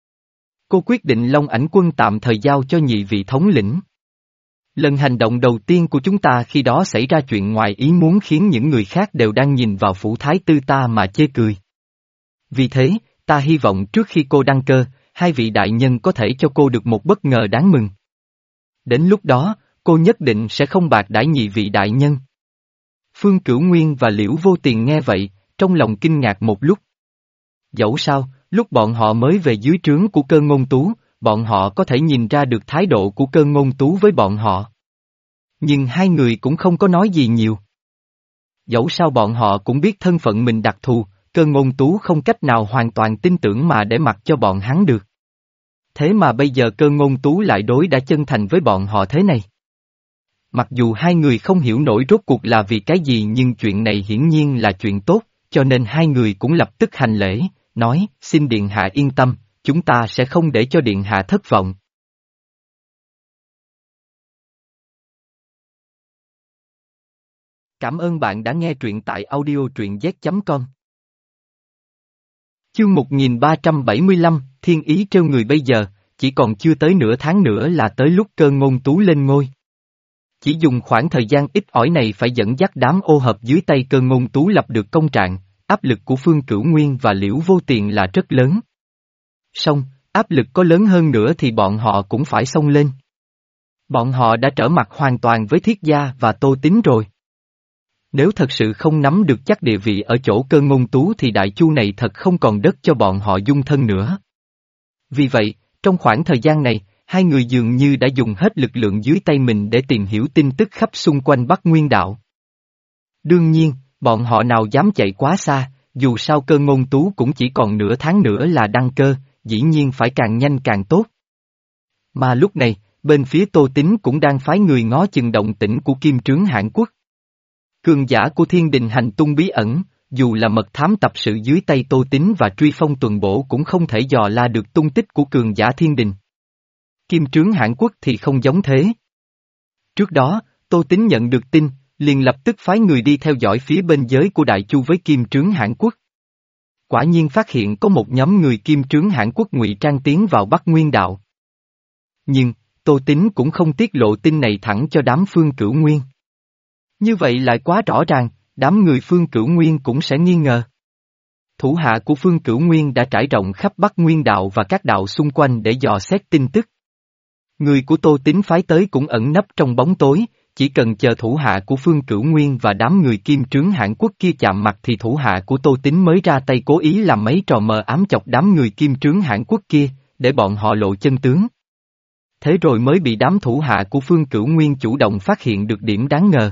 S1: cô quyết định Long Ảnh Quân tạm thời giao cho nhị vị thống lĩnh. Lần hành động đầu tiên của chúng ta khi đó xảy ra chuyện ngoài ý muốn khiến những người khác đều đang nhìn vào phủ thái tư ta mà chê cười. Vì thế, ta hy vọng trước khi cô đăng cơ, hai vị đại nhân có thể cho cô được một bất ngờ đáng mừng. Đến lúc đó, cô nhất định sẽ không bạc đãi nhị vị đại nhân. Phương Cửu Nguyên và Liễu Vô Tiền nghe vậy, trong lòng kinh ngạc một lúc. Dẫu sao, lúc bọn họ mới về dưới trướng của Cơ Ngôn Tú, bọn họ có thể nhìn ra được thái độ của Cơ Ngôn Tú với bọn họ. Nhưng hai người cũng không có nói gì nhiều. Dẫu sao bọn họ cũng biết thân phận mình đặc thù, Cơ Ngôn Tú không cách nào hoàn toàn tin tưởng mà để mặc cho bọn hắn được. Thế mà bây giờ Cơ Ngôn Tú lại đối đã chân thành với bọn họ thế này. Mặc dù hai người không hiểu nổi rốt cuộc là vì cái gì nhưng chuyện này hiển nhiên là chuyện tốt, cho nên hai người cũng lập tức hành lễ, nói, xin điện hạ yên tâm, chúng ta sẽ không để cho điện hạ thất vọng. Cảm ơn bạn đã nghe truyện tại audio truyện z chấm com. Chương một nghìn ba trăm bảy mươi lăm, Thiên ý trêu người bây giờ, chỉ còn chưa tới nửa tháng nữa là tới lúc Cơ Ngôn Tú lên ngôi. Chỉ dùng khoảng thời gian ít ỏi này phải dẫn dắt đám ô hợp dưới tay Cơ Ngôn Tú lập được công trạng, áp lực của Phương Cửu Nguyên và Liễu Vô Tiền là rất lớn. Song, áp lực có lớn hơn nữa thì bọn họ cũng phải xông lên. Bọn họ đã trở mặt hoàn toàn với Thiết Gia và Tô Tín rồi. Nếu thật sự không nắm được chắc địa vị ở chỗ Cơ Ngôn Tú thì Đại Chu này thật không còn đất cho bọn họ dung thân nữa. Vì vậy, trong khoảng thời gian này, hai người dường như đã dùng hết lực lượng dưới tay mình để tìm hiểu tin tức khắp xung quanh Bắc Nguyên Đạo. Đương nhiên, bọn họ nào dám chạy quá xa, dù sao Cơ Ngôn Tú cũng chỉ còn nửa tháng nữa là đăng cơ, dĩ nhiên phải càng nhanh càng tốt. Mà lúc này, bên phía Tô Tín cũng đang phái người ngó chừng động tĩnh của Kim Trướng Hãn Quốc. Cường giả của Thiên Đình hành tung bí ẩn, dù là mật thám tập sự dưới tay Tô Tín và truy phong tuần bổ cũng không thể dò la được tung tích của cường giả Thiên Đình. Kim Trướng Hãn Quốc thì không giống thế. Trước đó, Tô Tín nhận được tin, liền lập tức phái người đi theo dõi phía bên giới của Đại Chu với Kim Trướng Hãn Quốc. Quả nhiên phát hiện có một nhóm người Kim Trướng Hãn Quốc ngụy trang tiến vào Bắc Nguyên Đạo. Nhưng, Tô Tín cũng không tiết lộ tin này thẳng cho đám Phương Cửu Nguyên. Như vậy lại quá rõ ràng, đám người Phương Cửu Nguyên cũng sẽ nghi ngờ. Thủ hạ của Phương Cửu Nguyên đã trải rộng khắp Bắc Nguyên Đạo và các đạo xung quanh để dò xét tin tức. Người của Tô Tín phái tới cũng ẩn nấp trong bóng tối, chỉ cần chờ thủ hạ của Phương Cửu Nguyên và đám người Kim Trướng Hãn Quốc kia chạm mặt thì thủ hạ của Tô Tín mới ra tay cố ý làm mấy trò mờ ám chọc đám người Kim Trướng Hãn Quốc kia, để bọn họ lộ chân tướng. Thế rồi mới bị đám thủ hạ của Phương Cửu Nguyên chủ động phát hiện được điểm đáng ngờ.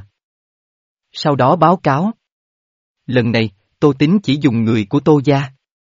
S1: Sau đó báo cáo. Lần này, Tô Tín chỉ dùng người của Tô gia.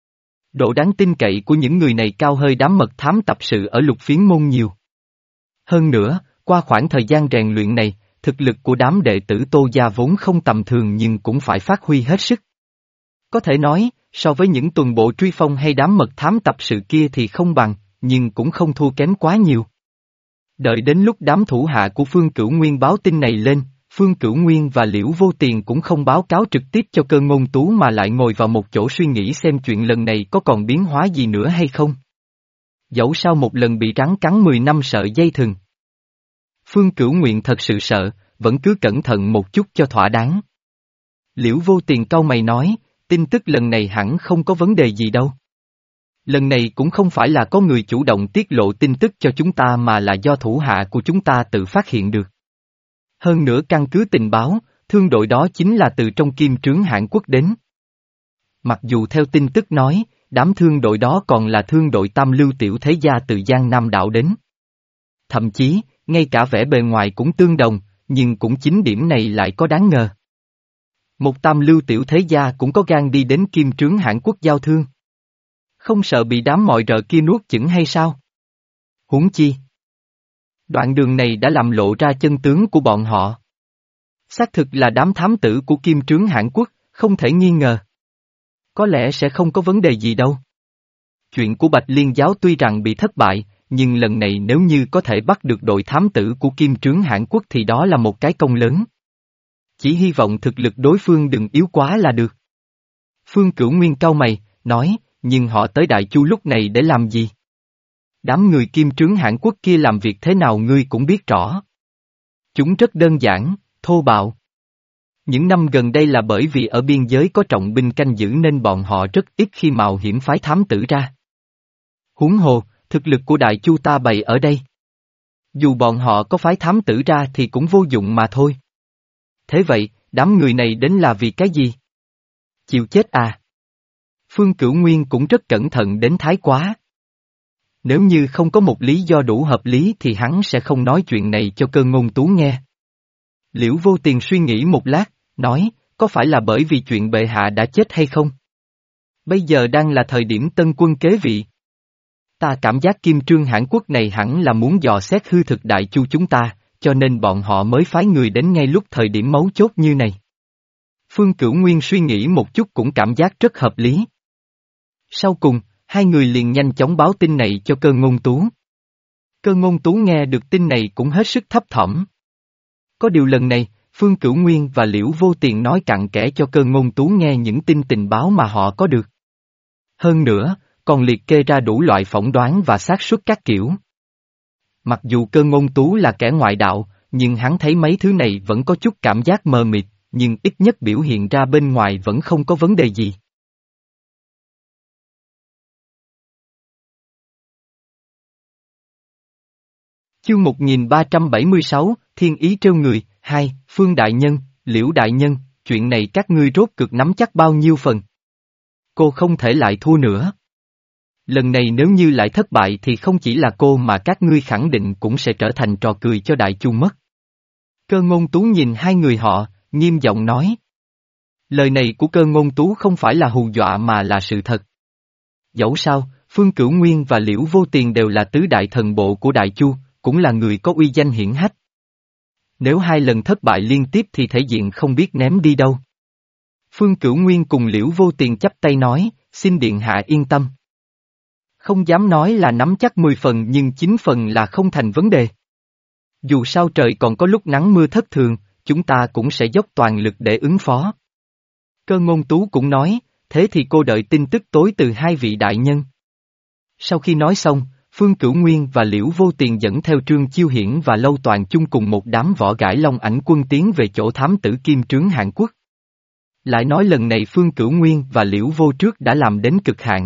S1: Độ đáng tin cậy của những người này cao hơn đám mật thám tập sự ở Lục Phiến môn nhiều. Hơn nữa, qua khoảng thời gian rèn luyện này, thực lực của đám đệ tử Tô gia vốn không tầm thường nhưng cũng phải phát huy hết sức. Có thể nói, so với những tuần bộ truy phong hay đám mật thám tập sự kia thì không bằng, nhưng cũng không thua kém quá nhiều. Đợi đến lúc đám thủ hạ của Phương Cửu Nguyên báo tin này lên, Phương Cửu Nguyên và Liễu Vô Tiền cũng không báo cáo trực tiếp cho Cơ Ngôn Tú mà lại ngồi vào một chỗ suy nghĩ xem chuyện lần này có còn biến hóa gì nữa hay không. Dẫu sao một lần bị rắn cắn mười năm sợi dây thừng. Phương Cửu Nguyên thật sự sợ, vẫn cứ cẩn thận một chút cho thỏa đáng. Liễu Vô Tiền cau mày nói, tin tức lần này hẳn không có vấn đề gì đâu. Lần này cũng không phải là có người chủ động tiết lộ tin tức cho chúng ta mà là do thủ hạ của chúng ta tự phát hiện được. Hơn nữa căn cứ tình báo, thương đội đó chính là từ trong Kim Trướng Hãn Quốc đến. Mặc dù theo tin tức nói, đám thương đội đó còn là thương đội tam lưu tiểu thế gia từ Giang Nam đảo đến. Thậm chí, ngay cả vẻ bề ngoài cũng tương đồng, nhưng cũng chính điểm này lại có đáng ngờ. Một tam lưu tiểu thế gia cũng có gan đi đến Kim Trướng Hãn Quốc giao thương. Không sợ bị đám mọi rợ kia nuốt chửng hay sao? Huống chi. Đoạn đường này đã làm lộ ra chân tướng của bọn họ. Xác thực là đám thám tử của Kim Trướng Hãn Quốc, không thể nghi ngờ. Có lẽ sẽ không có vấn đề gì đâu. Chuyện của Bạch Liên giáo tuy rằng bị thất bại, nhưng lần này nếu như có thể bắt được đội thám tử của Kim Trướng Hãn Quốc thì đó là một cái công lớn. Chỉ hy vọng thực lực đối phương đừng yếu quá là được. Phương Cửu Nguyên cau mày, nói, nhưng họ tới Đại Chu lúc này để làm gì? Đám người Kim Trướng Hãn Quốc kia làm việc thế nào ngươi cũng biết rõ. Chúng rất đơn giản, thô bạo. Những năm gần đây là bởi vì ở biên giới có trọng binh canh giữ nên bọn họ rất ít khi mạo hiểm phái thám tử ra. Huống hồ, thực lực của Đại Chu ta bày ở đây. Dù bọn họ có phái thám tử ra thì cũng vô dụng mà thôi. Thế vậy, đám người này đến là vì cái gì? Chịu chết à? Phương Cửu Nguyên cũng rất cẩn thận đến thái quá. Nếu như không có một lý do đủ hợp lý thì hắn sẽ không nói chuyện này cho Cơ Ngôn Tú nghe. Liễu Vô Tiền suy nghĩ một lát, nói, có phải là bởi vì chuyện bệ hạ đã chết hay không? Bây giờ đang là thời điểm tân quân kế vị. Ta cảm giác Kim Trương Hãn Quốc này hẳn là muốn dò xét hư thực Đại Chu chúng ta, cho nên bọn họ mới phái người đến ngay lúc thời điểm mấu chốt như này. Phương Cửu Nguyên suy nghĩ một chút cũng cảm giác rất hợp lý. Sau cùng, hai người liền nhanh chóng báo tin này cho Cơ Ngôn Tú. Cơ Ngôn Tú nghe được tin này cũng hết sức thấp thỏm. Có điều lần này, Phương Cửu Nguyên và Liễu Vô Tiền nói cặn kẽ cho Cơ Ngôn Tú nghe những tin tình báo mà họ có được. Hơn nữa, còn liệt kê ra đủ loại phỏng đoán và xác suất các kiểu. Mặc dù Cơ Ngôn Tú là kẻ ngoại đạo, nhưng hắn thấy mấy thứ này vẫn có chút cảm giác mờ mịt, nhưng ít nhất biểu hiện ra bên ngoài vẫn không có vấn đề gì. Chương một nghìn ba trăm bảy mươi sáu, Thiên Ý Trêu Người, hai, Phương Đại Nhân, Liễu Đại Nhân, chuyện này các ngươi rốt cực nắm chắc bao nhiêu phần? Cô không thể lại thua nữa. Lần này nếu như lại thất bại thì không chỉ là cô mà các ngươi khẳng định cũng sẽ trở thành trò cười cho Đại Chu mất. Cơ Ngôn Tú nhìn hai người họ, nghiêm giọng nói. Lời này của Cơ Ngôn Tú không phải là hù dọa mà là sự thật. Dẫu sao, Phương Cửu Nguyên và Liễu Vô Tiền đều là tứ đại thần bộ của Đại Chu, cũng là người có uy danh hiển hách. Nếu hai lần thất bại liên tiếp thì thể diện không biết ném đi đâu. Phương Cửu Nguyên cùng Liễu Vô Tiền chắp tay nói, xin điện hạ yên tâm. Không dám nói là nắm chắc mười phần nhưng chín phần là không thành vấn đề. Dù sao trời còn có lúc nắng mưa thất thường, chúng ta cũng sẽ dốc toàn lực để ứng phó. Cơ Ngôn Tú cũng nói, thế thì cô đợi tin tức tối từ hai vị đại nhân. Sau khi nói xong, Phương Cửu Nguyên và Liễu Vô Tiền dẫn theo Trương Chiêu Hiển và Lâu Toàn chung cùng một đám võ gãi Long Ảnh quân tiến về chỗ thám tử Kim Trướng Hàn Quốc. Lại nói lần này Phương Cửu Nguyên và Liễu Vô trước đã làm đến cực hạn.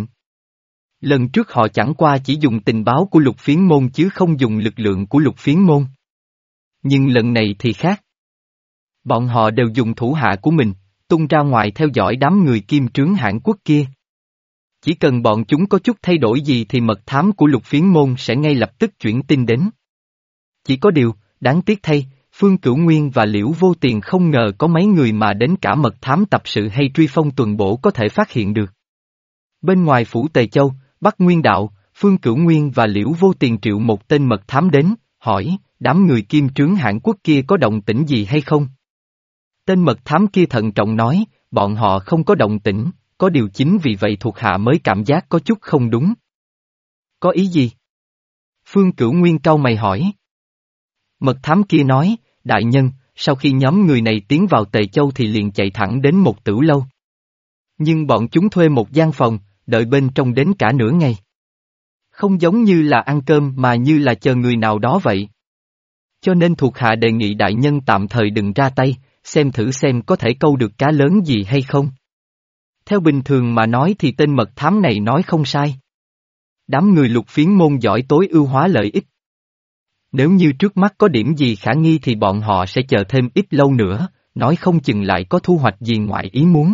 S1: Lần trước họ chẳng qua chỉ dùng tình báo của Lục Phiến Môn chứ không dùng lực lượng của Lục Phiến Môn. Nhưng lần này thì khác. Bọn họ đều dùng thủ hạ của mình, tung ra ngoài theo dõi đám người Kim Trướng Hàn Quốc kia. Chỉ cần bọn chúng có chút thay đổi gì thì mật thám của Lục Phiến Môn sẽ ngay lập tức chuyển tin đến. Chỉ có điều, đáng tiếc thay, Phương Cửu Nguyên và Liễu Vô Tiền không ngờ có mấy người mà đến cả mật thám tập sự hay truy phong tuần bổ có thể phát hiện được. Bên ngoài phủ Tề Châu, Bắc Nguyên Đạo, Phương Cửu Nguyên và Liễu Vô Tiền triệu một tên mật thám đến, hỏi, đám người Kim Trướng Hàn Quốc kia có động tĩnh gì hay không? Tên mật thám kia thận trọng nói, bọn họ không có động tĩnh, có điều chính vì vậy thuộc hạ mới cảm giác có chút không đúng. Có ý gì? Phương Cửu Nguyên cau mày hỏi. Mật thám kia nói, đại nhân, sau khi nhóm người này tiến vào Tề Châu thì liền chạy thẳng đến một tử lâu. Nhưng bọn chúng thuê một gian phòng, đợi bên trong đến cả nửa ngày. Không giống như là ăn cơm mà như là chờ người nào đó vậy. Cho nên thuộc hạ đề nghị đại nhân tạm thời đừng ra tay, xem thử xem có thể câu được cá lớn gì hay không. Theo bình thường mà nói thì tên mật thám này nói không sai. Đám người Lục Phiến Môn giỏi tối ưu hóa lợi ích. Nếu như trước mắt có điểm gì khả nghi thì bọn họ sẽ chờ thêm ít lâu nữa, nói không chừng lại có thu hoạch gì ngoại ý muốn.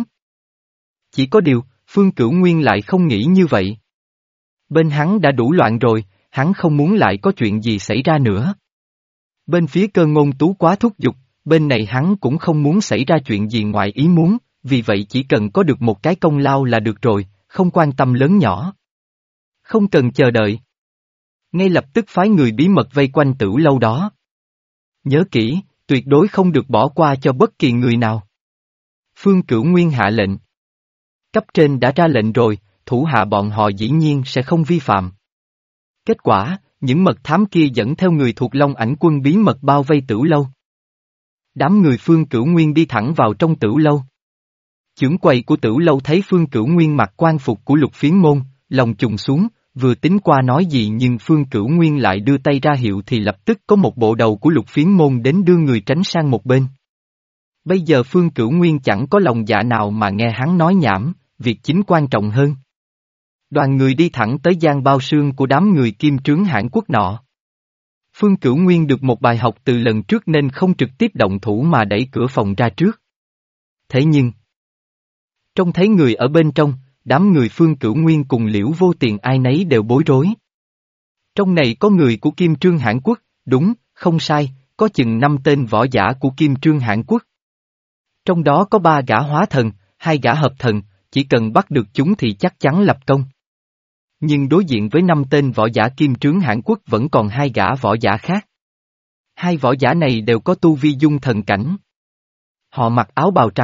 S1: Chỉ có điều, Phương Cửu Nguyên lại không nghĩ như vậy. Bên hắn đã đủ loạn rồi, hắn không muốn lại có chuyện gì xảy ra nữa. Bên phía Cơ Ngôn Tú quá thúc giục, bên này hắn cũng không muốn xảy ra chuyện gì ngoài ý muốn, vì vậy chỉ cần có được một cái công lao là được rồi, không quan tâm lớn nhỏ. Không cần chờ đợi. Ngay lập tức phái người bí mật vây quanh tử lâu đó. Nhớ kỹ, tuyệt đối không được bỏ qua cho bất kỳ người nào. Phương Cửu Nguyên hạ lệnh. Cấp trên đã ra lệnh rồi, thủ hạ bọn họ dĩ nhiên sẽ không vi phạm. Kết quả, những mật thám kia dẫn theo người thuộc Long Ảnh quân bí mật bao vây tử lâu. Đám người Phương Cửu Nguyên đi thẳng vào trong tử lâu. Chưởng quầy của tử lâu thấy Phương Cửu Nguyên mặc quan phục của Lục Phiến Môn, lòng trùng xuống, vừa tính qua nói gì nhưng Phương Cửu Nguyên lại đưa tay ra hiệu thì lập tức có một bộ đầu của Lục Phiến Môn đến đưa người tránh sang một bên. Bây giờ Phương Cửu Nguyên chẳng có lòng dạ nào mà nghe hắn nói nhảm, việc chính quan trọng hơn. Đoàn người đi thẳng tới gian bao xương của đám người Kim Trướng Hàn Quốc nọ. Phương Cửu Nguyên được một bài học từ lần trước nên không trực tiếp động thủ mà đẩy cửa phòng ra trước. Thế nhưng, trông thấy người ở bên trong, đám người Phương Cửu Nguyên cùng Liễu Vô Tiền ai nấy đều bối rối. Trong này có người của Kim Trương Hàn Quốc, đúng, không sai, có chừng năm tên võ giả của Kim Trương Hàn Quốc. Trong đó có ba gã hóa thần, hai gã hợp thần, chỉ cần bắt được chúng thì chắc chắn lập công. Nhưng đối diện với năm tên võ giả Kim Trướng Hàn Quốc vẫn còn hai gã võ giả khác. Hai võ giả này đều có tu vi dung thần cảnh. Họ mặc áo bào trắng,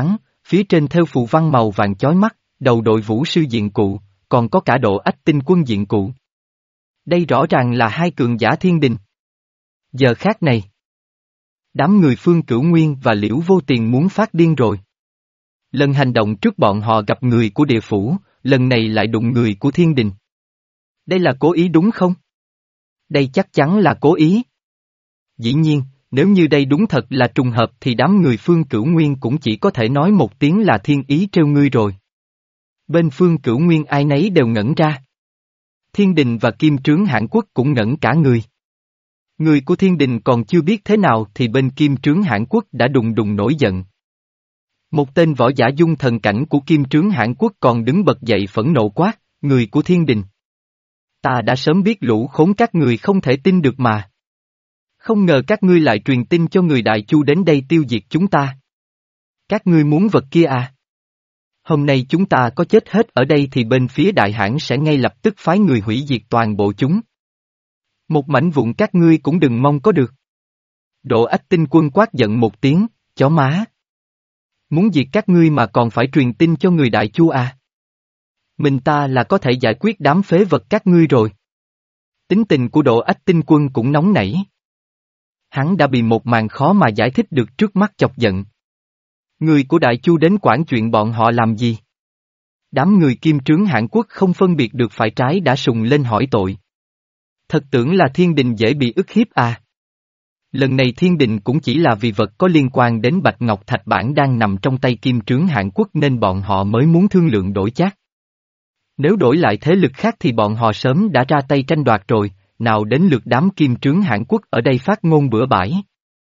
S1: phía trên theo phù văn màu vàng chói mắt, đầu đội vũ sư diện cụ, còn có cả độ ách tinh quân diện cụ. Đây rõ ràng là hai cường giả thiên đình. Giờ khác này, đám người Phương Cửu Nguyên và Liễu Vô Tiền muốn phát điên rồi. Lần hành động trước bọn họ gặp người của địa phủ, lần này lại đụng người của thiên đình. Đây là cố ý đúng không? Đây chắc chắn là cố ý. Dĩ nhiên, nếu như đây đúng thật là trùng hợp thì đám người Phương Cửu Nguyên cũng chỉ có thể nói một tiếng là thiên ý trêu ngươi rồi. Bên Phương Cửu Nguyên ai nấy đều ngẩn ra. Thiên đình và Kim Trướng Hãn Quốc cũng ngẩn cả người. Người của thiên đình còn chưa biết thế nào thì bên Kim Trướng Hãn Quốc đã đùng đùng nổi giận. Một tên võ giả dung thần cảnh của Kim Trướng Hãn Quốc còn đứng bật dậy phẫn nộ quát, người của thiên đình. Ta đã sớm biết lũ khốn các người không thể tin được mà. Không ngờ các ngươi lại truyền tin cho người Đại Chu đến đây tiêu diệt chúng ta. Các ngươi muốn vật kia à? Hôm nay chúng ta có chết hết ở đây thì bên phía Đại Hãn sẽ ngay lập tức phái người hủy diệt toàn bộ chúng. Một mảnh vụn các ngươi cũng đừng mong có được. Độ Ách Tinh Quân quát giận một tiếng, chó má. Muốn diệt các ngươi mà còn phải truyền tin cho người Đại Chu à? Mình ta là có thể giải quyết đám phế vật các ngươi rồi. Tính tình của Độ Ách Tinh Quân cũng nóng nảy. Hắn đã bị một màn khó mà giải thích được trước mắt chọc giận. Người của Đại Chu đến quản chuyện bọn họ làm gì? Đám người Kim Trướng Hãn Quốc không phân biệt được phải trái đã sùng lên hỏi tội. Thật tưởng là thiên đình dễ bị ức hiếp à? Lần này thiên đình cũng chỉ là vì vật có liên quan đến Bạch Ngọc Thạch Bản đang nằm trong tay Kim Trướng Hãn Quốc nên bọn họ mới muốn thương lượng đổi chác. Nếu đổi lại thế lực khác thì bọn họ sớm đã ra tay tranh đoạt rồi, nào đến lượt đám Kim Trướng Hãn Quốc ở đây phát ngôn bừa bãi.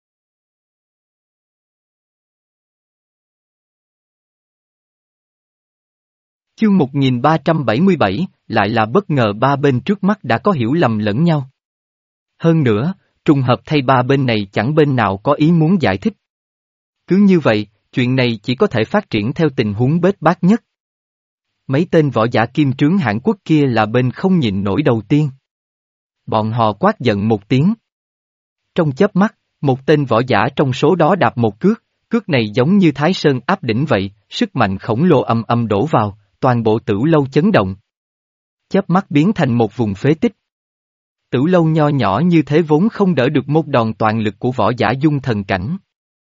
S1: Chương một nghìn ba trăm bảy mươi bảy, lại là bất ngờ ba bên trước mắt đã có hiểu lầm lẫn nhau. Hơn nữa, trùng hợp thay ba bên này chẳng bên nào có ý muốn giải thích. Cứ như vậy, chuyện này chỉ có thể phát triển theo tình huống bết bát nhất. Mấy tên võ giả Kim Trướng Hãn Quốc kia là bên không nhịn nổi đầu tiên. Bọn họ quát giận một tiếng. Trong chớp mắt, một tên võ giả trong số đó đạp một cước, cước này giống như Thái Sơn áp đỉnh vậy, sức mạnh khổng lồ âm âm đổ vào, toàn bộ Tửu Lâu chấn động. Chớp mắt biến thành một vùng phế tích. Tửu Lâu nho nhỏ như thế vốn không đỡ được một đòn toàn lực của võ giả dung thần cảnh.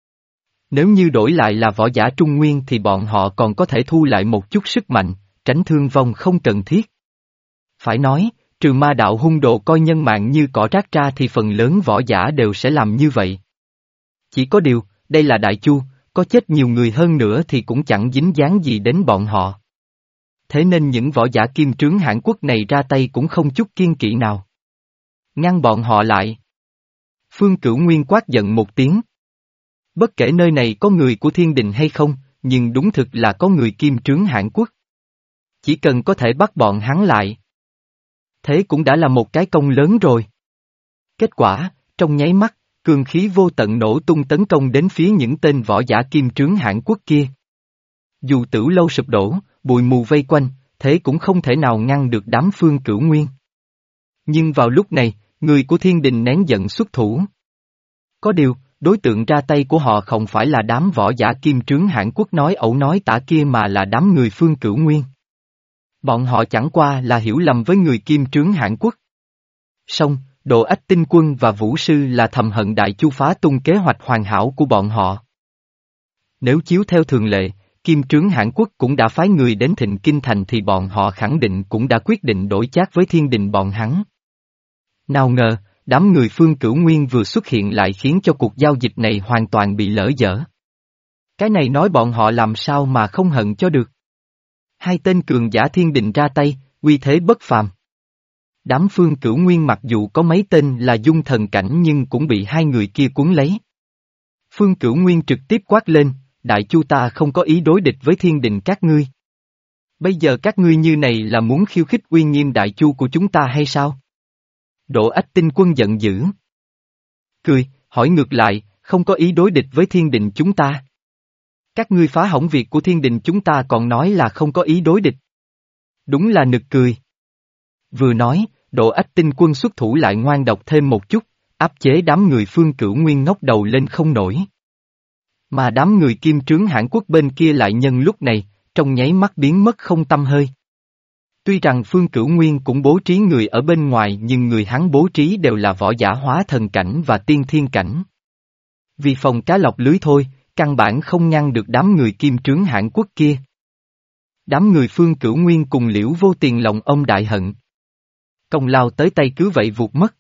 S1: Nếu như đổi lại là võ giả trung nguyên thì bọn họ còn có thể thu lại một chút sức mạnh, tránh thương vong không cần thiết. Phải nói, trừ ma đạo hung đồ coi nhân mạng như cỏ rác ra thì phần lớn võ giả đều sẽ làm như vậy. Chỉ có điều, đây là Đại Chu, có chết nhiều người hơn nữa thì cũng chẳng dính dáng gì đến bọn họ. Thế nên những võ giả Kim Trướng Hãn Quốc này ra tay cũng không chút kiên kỵ nào. Ngăn bọn họ lại. Phương Cửu Nguyên quát giận một tiếng. Bất kể nơi này có người của thiên đình hay không, nhưng đúng thực là có người Kim Trướng Hãn Quốc. Chỉ cần có thể bắt bọn hắn lại. Thế cũng đã là một cái công lớn rồi. Kết quả, trong nháy mắt, cường khí vô tận nổ tung tấn công đến phía những tên võ giả Kim Trướng Hãn Quốc kia. Dù Tửu Lâu sụp đổ, bụi mù vây quanh, thế cũng không thể nào ngăn được đám Phương Cửu Nguyên. Nhưng vào lúc này, người của thiên đình nén giận xuất thủ. Có điều, đối tượng ra tay của họ không phải là đám võ giả Kim Trướng Hãn Quốc nói ẩu nói tả kia mà là đám người Phương Cửu Nguyên. Bọn họ chẳng qua là hiểu lầm với người Kim Trướng Hãn Quốc. Song, Độ Ách Tinh Quân và Vũ Sư là thầm hận Đại Chu phá tung kế hoạch hoàn hảo của bọn họ. Nếu chiếu theo thường lệ, Kim Trướng Hãn Quốc cũng đã phái người đến Thịnh Kinh Thành thì bọn họ khẳng định cũng đã quyết định đổi chác với thiên đình bọn hắn. Nào ngờ, đám người Phương Cửu Nguyên vừa xuất hiện lại khiến cho cuộc giao dịch này hoàn toàn bị lỡ dở. Cái này nói bọn họ làm sao mà không hận cho được. Hai tên cường giả thiên đình ra tay, uy thế bất phàm. Đám Phương Cửu Nguyên mặc dù có mấy tên là dung thần cảnh nhưng cũng bị hai người kia cuốn lấy. Phương Cửu Nguyên trực tiếp quát lên, Đại Chu ta không có ý đối địch với thiên đình các ngươi. Bây giờ các ngươi như này là muốn khiêu khích uy nghiêm Đại Chu của chúng ta hay sao? Độ Ách Tinh Quân giận dữ. Cười, hỏi ngược lại, không có ý đối địch với thiên đình chúng ta. Các ngươi phá hỏng việc của thiên đình chúng ta còn nói là không có ý đối địch. Đúng là nực cười. Vừa nói, Độ Ách Tinh Quân xuất thủ lại ngoan độc thêm một chút, áp chế đám người Phương Cửu Nguyên ngóc đầu lên không nổi. Mà đám người Kim Trướng Hãn Quốc bên kia lại nhân lúc này, trong nháy mắt biến mất không tăm hơi. Tuy rằng Phương Cửu Nguyên cũng bố trí người ở bên ngoài nhưng người hắn bố trí đều là võ giả hóa thần cảnh và tiên thiên cảnh. Vì phòng cá lọc lưới thôi, căn bản không ngăn được đám người Kim Trướng Hãn Quốc kia. Đám người Phương Cửu Nguyên cùng Liễu Vô Tiền lòng ông đại hận. Công lao tới tay cứ vậy vụt mất.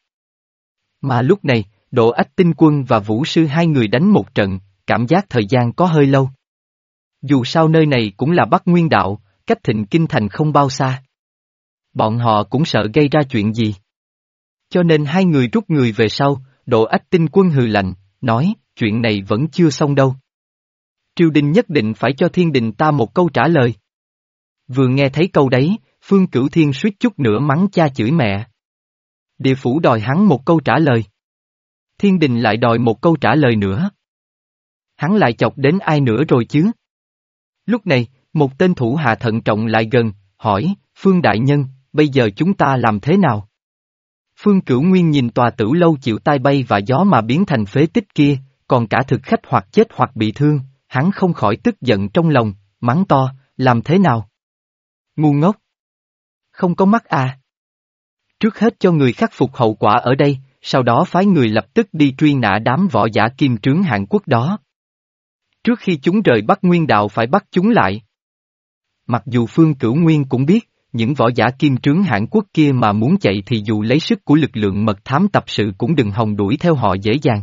S1: Mà lúc này, Độ Ách Tinh Quân và Vũ Sư hai người đánh một trận, cảm giác thời gian có hơi lâu. Dù sao nơi này cũng là Bắc Nguyên Đạo, cách Thịnh Kinh Thành không bao xa. Bọn họ cũng sợ gây ra chuyện gì. Cho nên hai người rút người về sau, Độ Ách Tinh Quân hừ lạnh, nói, chuyện này vẫn chưa xong đâu. Triều đình nhất định phải cho thiên đình ta một câu trả lời. Vừa nghe thấy câu đấy, Phương Cửu Thiên suýt chút nữa mắng cha chửi mẹ. Địa phủ đòi hắn một câu trả lời. Thiên đình lại đòi một câu trả lời nữa. Hắn lại chọc đến ai nữa rồi chứ? Lúc này, một tên thủ hạ thận trọng lại gần, hỏi, Phương Đại Nhân, bây giờ chúng ta làm thế nào? Phương Cửu Nguyên nhìn tòa tử lâu chịu tai bay và gió mà biến thành phế tích kia, còn cả thực khách hoặc chết hoặc bị thương, hắn không khỏi tức giận trong lòng, mắng to, làm thế nào? Ngu ngốc! Không có mắt à? Trước hết cho người khắc phục hậu quả ở đây, sau đó phái người lập tức đi truy nã đám võ giả Kim Trướng Hãn Quốc đó. Trước khi chúng rời Bắc Nguyên Đạo phải bắt chúng lại. Mặc dù Phương Cửu Nguyên cũng biết, những võ giả Kim Trướng Hãn Quốc kia mà muốn chạy thì dù lấy sức của lực lượng mật thám tập sự cũng đừng hòng đuổi theo họ dễ dàng.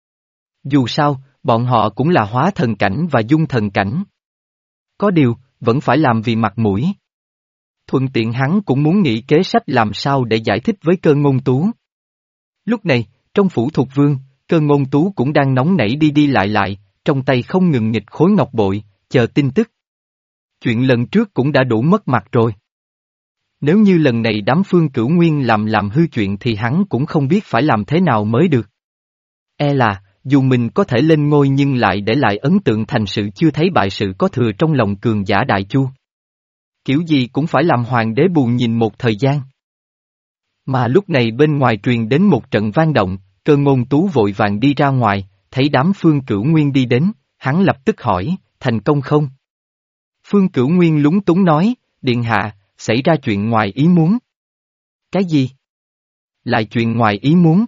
S1: Dù sao, bọn họ cũng là hóa thần cảnh và dung thần cảnh. Có điều, vẫn phải làm vì mặt mũi. Thuận tiện hắn cũng muốn nghĩ kế sách làm sao để giải thích với Cơ Ngôn Tú. Lúc này, trong phủ Thục Vương, Cơ Ngôn Tú cũng đang nóng nảy đi đi lại lại, trong tay không ngừng nghịch khối ngọc bội, chờ tin tức. Chuyện lần trước cũng đã đủ mất mặt rồi. Nếu như lần này đám Phương Cửu Nguyên làm làm hư chuyện thì hắn cũng không biết phải làm thế nào mới được. E là, dù mình có thể lên ngôi nhưng lại để lại ấn tượng thành sự chưa thấy bại sự có thừa trong lòng cường giả Đại Chu. Kiểu gì cũng phải làm hoàng đế buồn nhìn một thời gian. Mà lúc này bên ngoài truyền đến một trận vang động, Cơ Ngôn Tú vội vàng đi ra ngoài, thấy đám Phương Cửu Nguyên đi đến, hắn lập tức hỏi, thành công không? Phương Cửu Nguyên lúng túng nói, điện hạ, xảy ra chuyện ngoài ý muốn. Cái gì? Lại chuyện ngoài ý muốn?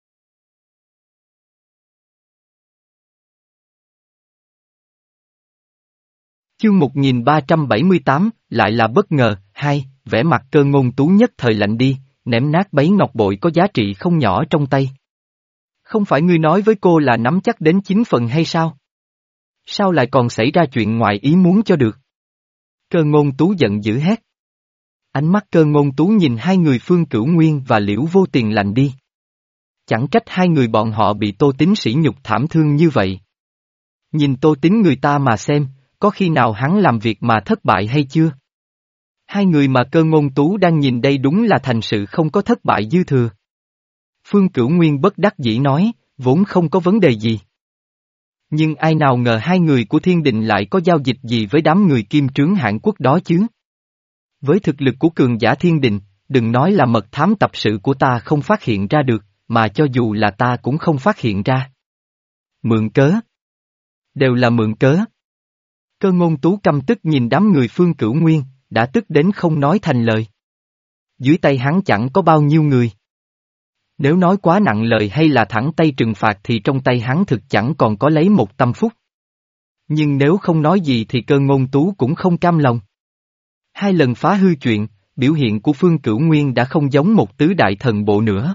S1: Chương một nghìn ba trăm bảy mươi tám, lại là bất ngờ, hai, vẻ mặt Cơ Ngôn Tú nhất thời lạnh đi, ném nát bấy ngọc bội có giá trị không nhỏ trong tay. Không phải ngươi nói với cô là nắm chắc đến chín phần hay sao? Sao lại còn xảy ra chuyện ngoài ý muốn cho được? Cơ Ngôn Tú giận dữ hét. Ánh mắt Cơ Ngôn Tú nhìn hai người Phương Cửu Nguyên và Liễu Vô Tiền lạnh đi. Chẳng trách hai người bọn họ bị Tô Tín sỉ nhục thảm thương như vậy. Nhìn Tô Tín người ta mà xem, có khi nào hắn làm việc mà thất bại hay chưa? Hai người mà Cơ Ngôn Tú đang nhìn đây đúng là thành sự không có thất bại dư thừa. Phương Cửu Nguyên bất đắc dĩ nói, vốn không có vấn đề gì. Nhưng ai nào ngờ hai người của thiên đình lại có giao dịch gì với đám người Kim Trướng Hãn Quốc đó chứ? Với thực lực của cường giả thiên đình, đừng nói là mật thám tập sự của ta không phát hiện ra được, mà cho dù là ta cũng không phát hiện ra. Mượn cớ. Đều là mượn cớ. Cơ Ngôn Tú căm tức nhìn đám người Phương Cửu Nguyên, đã tức đến không nói thành lời. Dưới tay hắn chẳng có bao nhiêu người. Nếu nói quá nặng lời hay là thẳng tay trừng phạt thì trong tay hắn thực chẳng còn có lấy một tâm phúc. Nhưng nếu không nói gì thì Cơ Ngôn Tú cũng không cam lòng. Hai lần phá hư chuyện, biểu hiện của Phương Cửu Nguyên đã không giống một tứ đại thần bộ nữa.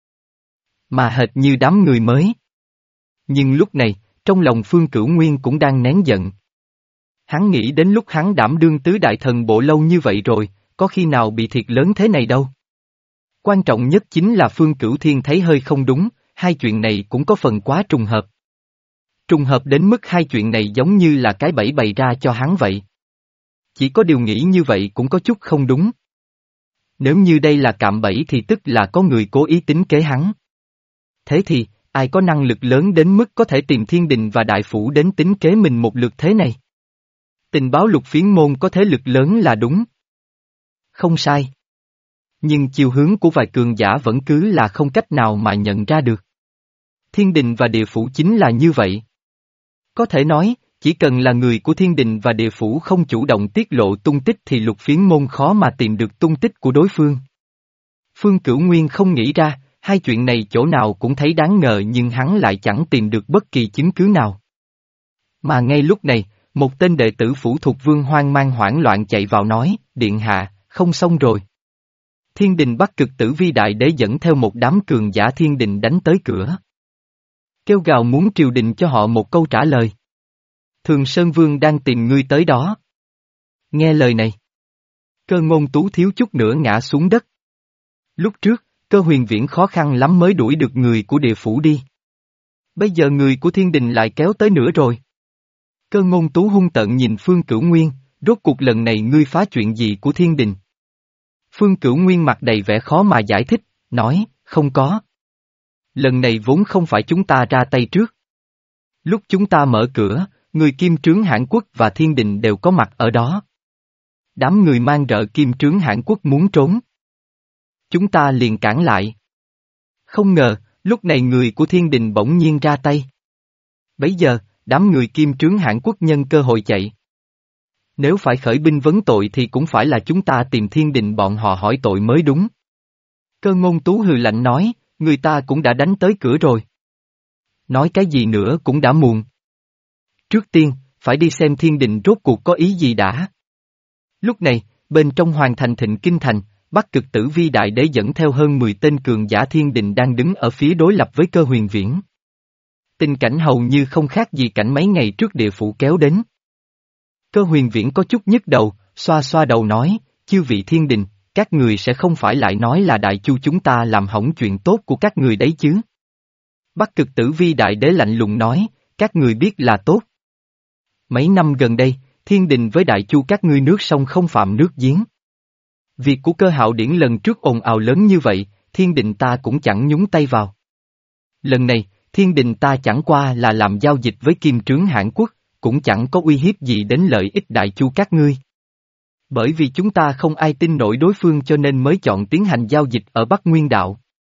S1: Mà hệt như đám người mới. Nhưng lúc này, trong lòng Phương Cửu Nguyên cũng đang nén giận. Hắn nghĩ đến lúc hắn đảm đương tứ đại thần bộ lâu như vậy rồi, có khi nào bị thiệt lớn thế này đâu. Quan trọng nhất chính là Phương Cửu Thiên thấy hơi không đúng, hai chuyện này cũng có phần quá trùng hợp. Trùng hợp đến mức hai chuyện này giống như là cái bẫy bày ra cho hắn vậy. Chỉ có điều nghĩ như vậy cũng có chút không đúng. Nếu như đây là cạm bẫy thì tức là có người cố ý tính kế hắn. Thế thì, ai có năng lực lớn đến mức có thể tìm thiên đình và đại phủ đến tính kế mình một lượt thế này? Tình báo Lục Phiến Môn có thế lực lớn là đúng. Không sai. Nhưng chiều hướng của vài cường giả vẫn cứ là không cách nào mà nhận ra được. Thiên đình và địa phủ chính là như vậy. Có thể nói, chỉ cần là người của thiên đình và địa phủ không chủ động tiết lộ tung tích thì Lục Phiến Môn khó mà tìm được tung tích của đối phương. Phương Cửu Nguyên không nghĩ ra, hai chuyện này chỗ nào cũng thấy đáng ngờ nhưng hắn lại chẳng tìm được bất kỳ chứng cứ nào. Mà ngay lúc này, một tên đệ tử phủ thuộc Vương hoang mang hoảng loạn chạy vào nói, Điện hạ, không xong rồi. Thiên đình Bắc Cực Tử Vi Đại Đế dẫn theo một đám cường giả thiên đình đánh tới cửa. Kêu gào muốn triều đình cho họ một câu trả lời. Thường Sơn Vương đang tìm ngươi tới đó. Nghe lời này. Cơ Ngôn Tú thiếu chút nữa ngã xuống đất. Lúc trước, Cơ Huyền Viễn khó khăn lắm mới đuổi được người của địa phủ đi. Bây giờ người của thiên đình lại kéo tới nữa rồi. Cơ Ngôn Tú hung tợn nhìn Phương Cửu Nguyên, rốt cuộc lần này ngươi phá chuyện gì của thiên đình? Phương Cửu Nguyên mặt đầy vẻ khó mà giải thích, nói, không có. Lần này vốn không phải chúng ta ra tay trước. Lúc chúng ta mở cửa, người Kim Trướng Hãn Quốc và thiên đình đều có mặt ở đó. Đám người mang rợ Kim Trướng Hãn Quốc muốn trốn. Chúng ta liền cản lại. Không ngờ, lúc này người của thiên đình bỗng nhiên ra tay. Bấy giờ, đám người Kim Trướng Hãn Quốc nhân cơ hội chạy. Nếu phải khởi binh vấn tội thì cũng phải là chúng ta tìm thiên đình bọn họ hỏi tội mới đúng. Cơ Ngôn Tú hừ lạnh nói, người ta cũng đã đánh tới cửa rồi. Nói cái gì nữa cũng đã muộn. Trước tiên, phải đi xem thiên đình rốt cuộc có ý gì đã. Lúc này, bên trong hoàng thành Thịnh Kinh Thành, Bắc Cực Tử Vi Đại Đế dẫn theo hơn mười tên cường giả thiên đình đang đứng ở phía đối lập với Cơ Huyền Viễn. Tình cảnh hầu như không khác gì cảnh mấy ngày trước địa phủ kéo đến. Cơ Huyền Viễn có chút nhức đầu, xoa xoa đầu nói, chư vị thiên đình, các người sẽ không phải lại nói là Đại Chu chúng ta làm hỏng chuyện tốt của các người đấy chứ. Bắc Cực Tử Vi Đại Đế lạnh lùng nói, các người biết là tốt. Mấy năm gần đây, thiên đình với Đại Chu các ngươi nước sông không phạm nước giếng. Việc của Cơ Hạo Điển lần trước ồn ào lớn như vậy, thiên đình ta cũng chẳng nhúng tay vào. Lần này, thiên đình ta chẳng qua là làm giao dịch với Kim Trướng Hãn Quốc, cũng chẳng có uy hiếp gì đến lợi ích Đại Chu các ngươi. Bởi vì chúng ta không ai tin nổi đối phương cho nên mới chọn tiến hành giao dịch ở Bắc Nguyên Đạo.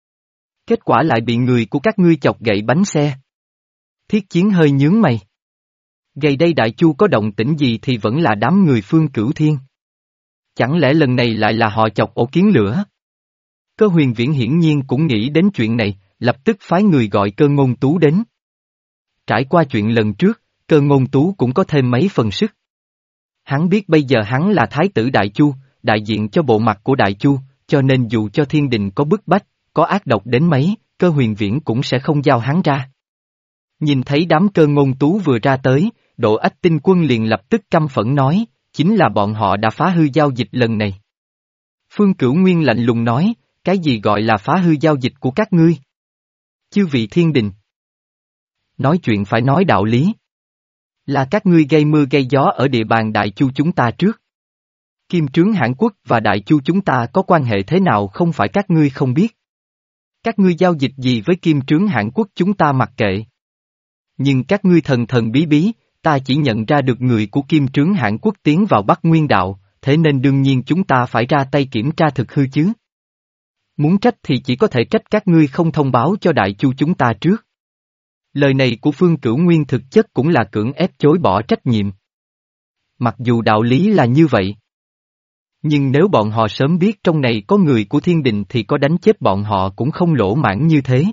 S1: Kết quả lại bị người của các ngươi chọc gậy bánh xe. Thiết Chiến hơi nhướng mày. Ngày đây Đại Chu có động tĩnh gì thì vẫn là đám người Phương Cửu Thiên. Chẳng lẽ lần này lại là họ chọc ổ kiến lửa? Cơ Huyền Viễn hiển nhiên cũng nghĩ đến chuyện này, lập tức phái người gọi Cơ Ngôn Tú đến. Trải qua chuyện lần trước, Cơ Ngôn Tú cũng có thêm mấy phần sức. Hắn biết bây giờ hắn là Thái tử Đại Chu, đại diện cho bộ mặt của Đại Chu, cho nên dù cho thiên đình có bức bách, có ác độc đến mấy, Cơ Huyền Viễn cũng sẽ không giao hắn ra. Nhìn thấy đám Cơ Ngôn Tú vừa ra tới, Độ Ách Tinh Quân liền lập tức căm phẫn nói, chính là bọn họ đã phá hư giao dịch lần này. Phương Cửu Nguyên lạnh lùng nói, cái gì gọi là phá hư giao dịch của các ngươi? Chư vị thiên đình. Nói chuyện phải nói đạo lý. Là các ngươi gây mưa gây gió ở địa bàn Đại Chu chúng ta trước. Kim Trướng Hãn Quốc và Đại Chu chúng ta có quan hệ thế nào không phải các ngươi không biết. Các ngươi giao dịch gì với Kim Trướng Hãn Quốc chúng ta mặc kệ. Nhưng các ngươi thần thần bí bí, ta chỉ nhận ra được người của Kim Trướng Hãn Quốc tiến vào Bắc Nguyên Đạo, thế nên đương nhiên chúng ta phải ra tay kiểm tra thực hư chứ. Muốn trách thì chỉ có thể trách các ngươi không thông báo cho Đại Chu chúng ta trước. Lời này của Phương Cửu Nguyên thực chất cũng là cưỡng ép chối bỏ trách nhiệm. Mặc dù đạo lý là như vậy. Nhưng nếu bọn họ sớm biết trong này có người của thiên đình thì có đánh chết bọn họ cũng không lỗ mãn như thế.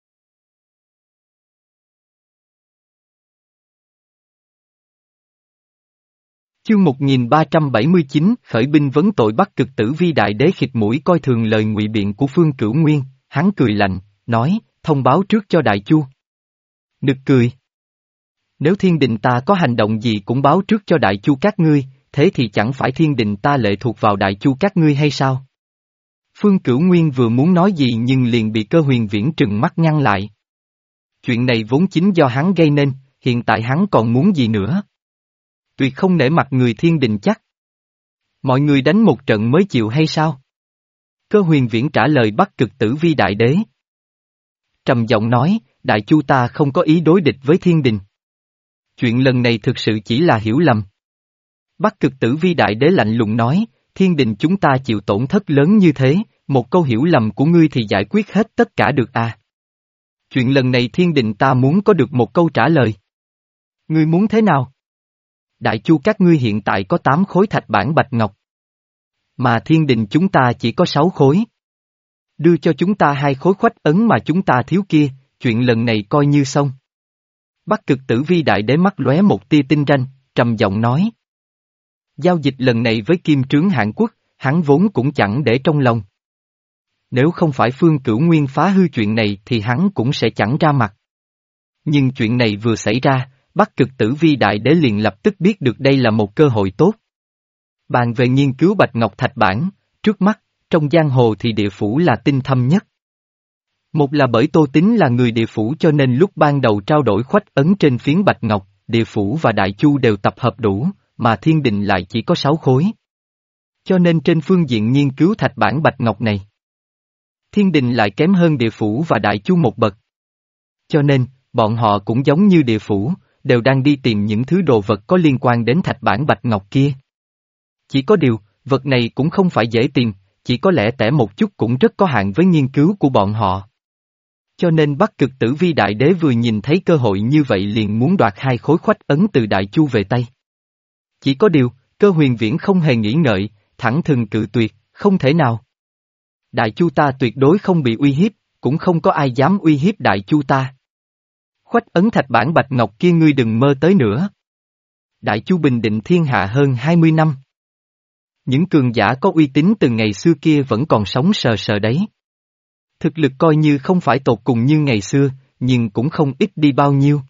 S1: Chương một nghìn ba trăm bảy mươi chín, khởi binh vấn tội Bắc Cực Tử Vi Đại Đế khịt mũi coi thường lời ngụy biện của Phương Cửu Nguyên, hắn cười lạnh, nói, thông báo trước cho Đại Chu. Nực cười. Nếu thiên đình ta có hành động gì cũng báo trước cho Đại Chu các ngươi, thế thì chẳng phải thiên đình ta lệ thuộc vào Đại Chu các ngươi hay sao? Phương Cửu Nguyên vừa muốn nói gì nhưng liền bị Cơ Huyền Viễn trừng mắt ngăn lại. Chuyện này vốn chính do hắn gây nên, hiện tại hắn còn muốn gì nữa? Tuyệt không nể mặt người thiên đình chắc. Mọi người đánh một trận mới chịu hay sao? Cơ Huyền Viễn trả lời Bắc Cực Tử Vi Đại Đế. Trầm giọng nói, Đại Chu ta không có ý đối địch với thiên đình. Chuyện lần này thực sự chỉ là hiểu lầm. Bắc Cực Tử Vi Đại Đế lạnh lùng nói, thiên đình chúng ta chịu tổn thất lớn như thế, một câu hiểu lầm của ngươi thì giải quyết hết tất cả được à? Chuyện lần này thiên đình ta muốn có được một câu trả lời. Ngươi muốn thế nào? Đại chu các ngươi hiện tại có tám khối thạch bản bạch ngọc. Mà thiên đình chúng ta chỉ có sáu khối. Đưa cho chúng ta hai khối khoách ấn mà chúng ta thiếu kia, chuyện lần này coi như xong. Bắc Cực Tử Vi Đại Đế mắt lóe một tia tinh ranh, trầm giọng nói. Giao dịch lần này với Kim Trướng Hạng Quốc, hắn vốn cũng chẳng để trong lòng. Nếu không phải Phương Cửu Nguyên phá hư chuyện này thì hắn cũng sẽ chẳng ra mặt. Nhưng chuyện này vừa xảy ra, Bắc Cực Tử Vi Đại Đế liền lập tức biết được đây là một cơ hội tốt. Bàn về nghiên cứu Bạch Ngọc Thạch Bản, trước mắt, trong giang hồ thì địa phủ là tinh thâm nhất. Một là bởi Tô Tín là người địa phủ cho nên lúc ban đầu trao đổi khoách ấn trên phiến Bạch Ngọc, địa phủ và Đại Chu đều tập hợp đủ, mà thiên đình lại chỉ có sáu khối. Cho nên trên phương diện nghiên cứu thạch bản Bạch Ngọc này, thiên đình lại kém hơn địa phủ và Đại Chu một bậc. Cho nên, bọn họ cũng giống như địa phủ, đều đang đi tìm những thứ đồ vật có liên quan đến thạch bản Bạch Ngọc kia. Chỉ có điều, vật này cũng không phải dễ tìm, chỉ có lẽ tẻ một chút cũng rất có hạn với nghiên cứu của bọn họ. Cho nên Bắc Cực Tử Vi Đại Đế vừa nhìn thấy cơ hội như vậy liền muốn đoạt hai khối khoách ấn từ Đại Chu về tay. Chỉ có điều, Cơ Huyền Viễn không hề nghĩ ngợi, thẳng thừng cự tuyệt, không thể nào. Đại Chu ta tuyệt đối không bị uy hiếp, cũng không có ai dám uy hiếp Đại Chu ta. Khoách ấn thạch bản Bạch Ngọc kia ngươi đừng mơ tới nữa. Đại Chu bình định thiên hạ hơn hai mươi năm. Những cường giả có uy tín từ ngày xưa kia vẫn còn sống sờ sờ đấy. Thực lực coi như không phải tột cùng như ngày xưa, nhưng cũng không ít đi bao nhiêu.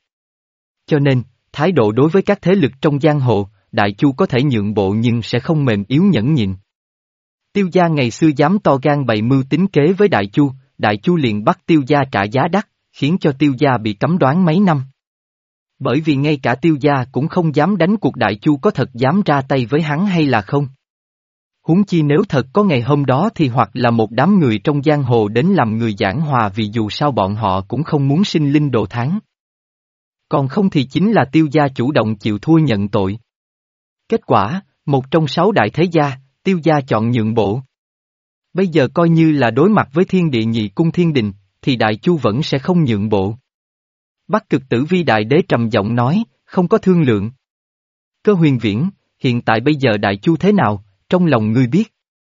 S1: Cho nên, thái độ đối với các thế lực trong giang hồ, Đại Chu có thể nhượng bộ nhưng sẽ không mềm yếu nhẫn nhịn. Tiêu gia ngày xưa dám to gan bày mưu tính kế với Đại Chu, Đại Chu liền bắt Tiêu gia trả giá đắt, khiến cho Tiêu gia bị cấm đoán mấy năm. Bởi vì ngay cả Tiêu gia cũng không dám đánh cuộc Đại Chu có thật dám ra tay với hắn hay là không. Huống chi nếu thật có ngày hôm đó thì hoặc là một đám người trong giang hồ đến làm người giảng hòa vì dù sao bọn họ cũng không muốn sinh linh đồ tháng. Còn không thì chính là Tiêu gia chủ động chịu thua nhận tội. Kết quả, một trong sáu đại thế gia, Tiêu gia chọn nhượng bộ. Bây giờ coi như là đối mặt với thiên địa nhị cung thiên đình, thì Đại Chu vẫn sẽ không nhượng bộ. Bắc Cực Tử Vi Đại Đế trầm giọng nói, không có thương lượng. Cơ Huyền Viễn, hiện tại bây giờ Đại Chu thế nào, trong lòng ngươi biết.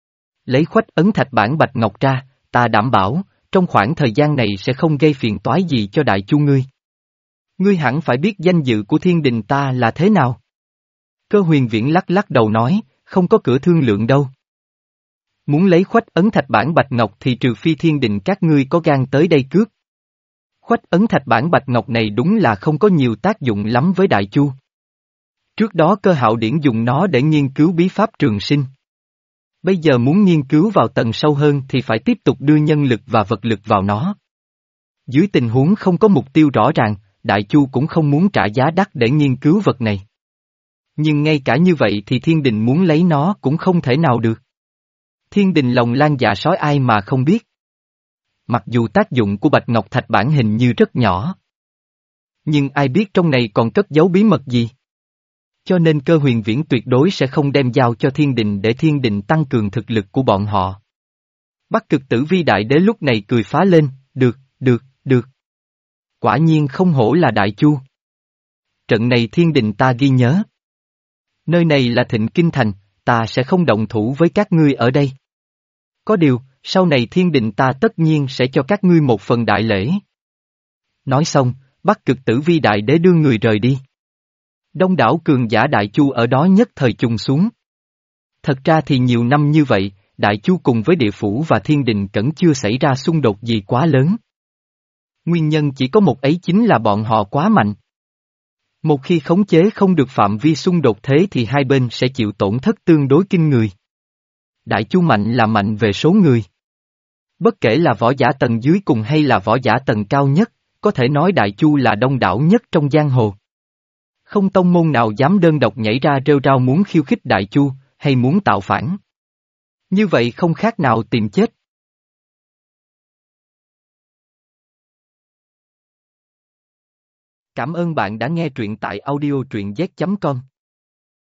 S1: Lấy khoách ấn thạch bản Bạch Ngọc ra, ta đảm bảo, trong khoảng thời gian này sẽ không gây phiền toái gì cho Đại Chu ngươi. Ngươi hẳn phải biết danh dự của thiên đình ta là thế nào. Cơ Huyền Viễn lắc lắc đầu nói, không có cửa thương lượng đâu. Muốn lấy khoách ấn thạch bản Bạch Ngọc thì trừ phi thiên đình các ngươi có gan tới đây cướp. Khoách ấn thạch bản Bạch Ngọc này đúng là không có nhiều tác dụng lắm với Đại Chu. Trước đó Cơ Hạo Điển dùng nó để nghiên cứu bí pháp trường sinh. Bây giờ muốn nghiên cứu vào tầng sâu hơn thì phải tiếp tục đưa nhân lực và vật lực vào nó. Dưới tình huống không có mục tiêu rõ ràng, Đại Chu cũng không muốn trả giá đắt để nghiên cứu vật này. Nhưng ngay cả như vậy thì thiên đình muốn lấy nó cũng không thể nào được. Thiên đình lòng lan dạ sói ai mà không biết. Mặc dù tác dụng của Bạch Ngọc Thạch bản hình như rất nhỏ. Nhưng ai biết trong này còn cất giấu bí mật gì. Cho nên Cơ Huyền Viễn tuyệt đối sẽ không đem giao cho thiên đình để thiên đình tăng cường thực lực của bọn họ. Bắc Cực Tử Vi Đại Đế lúc này cười phá lên, được, được, được. Quả nhiên không hổ là Đại Chu. Trận này thiên đình ta ghi nhớ. Nơi này là Thịnh Kinh Thành, ta sẽ không động thủ với các ngươi ở đây. Có điều, sau này thiên đình ta tất nhiên sẽ cho các ngươi một phần đại lễ. Nói xong, Bắc Cực Tử Vi Đại Đế đưa người rời đi. Đông đảo cường giả Đại Chu ở đó nhất thời trùng xuống. Thật ra thì nhiều năm như vậy, Đại Chu cùng với địa phủ và thiên đình cẩn chưa xảy ra xung đột gì quá lớn. Nguyên nhân chỉ có một ấy chính là bọn họ quá mạnh. Một khi khống chế không được phạm vi xung đột thế thì hai bên sẽ chịu tổn thất tương đối kinh người. Đại Chu mạnh là mạnh về số người. Bất kể là võ giả tầng dưới cùng hay là võ giả tầng cao nhất, có thể nói Đại Chu là đông đảo nhất trong giang hồ. Không tông môn nào dám đơn độc nhảy ra rêu rao muốn khiêu khích Đại Chu, hay muốn tạo phản. Như vậy không khác nào tìm chết. Cảm ơn bạn đã nghe truyện tại audio truyện z chấm com.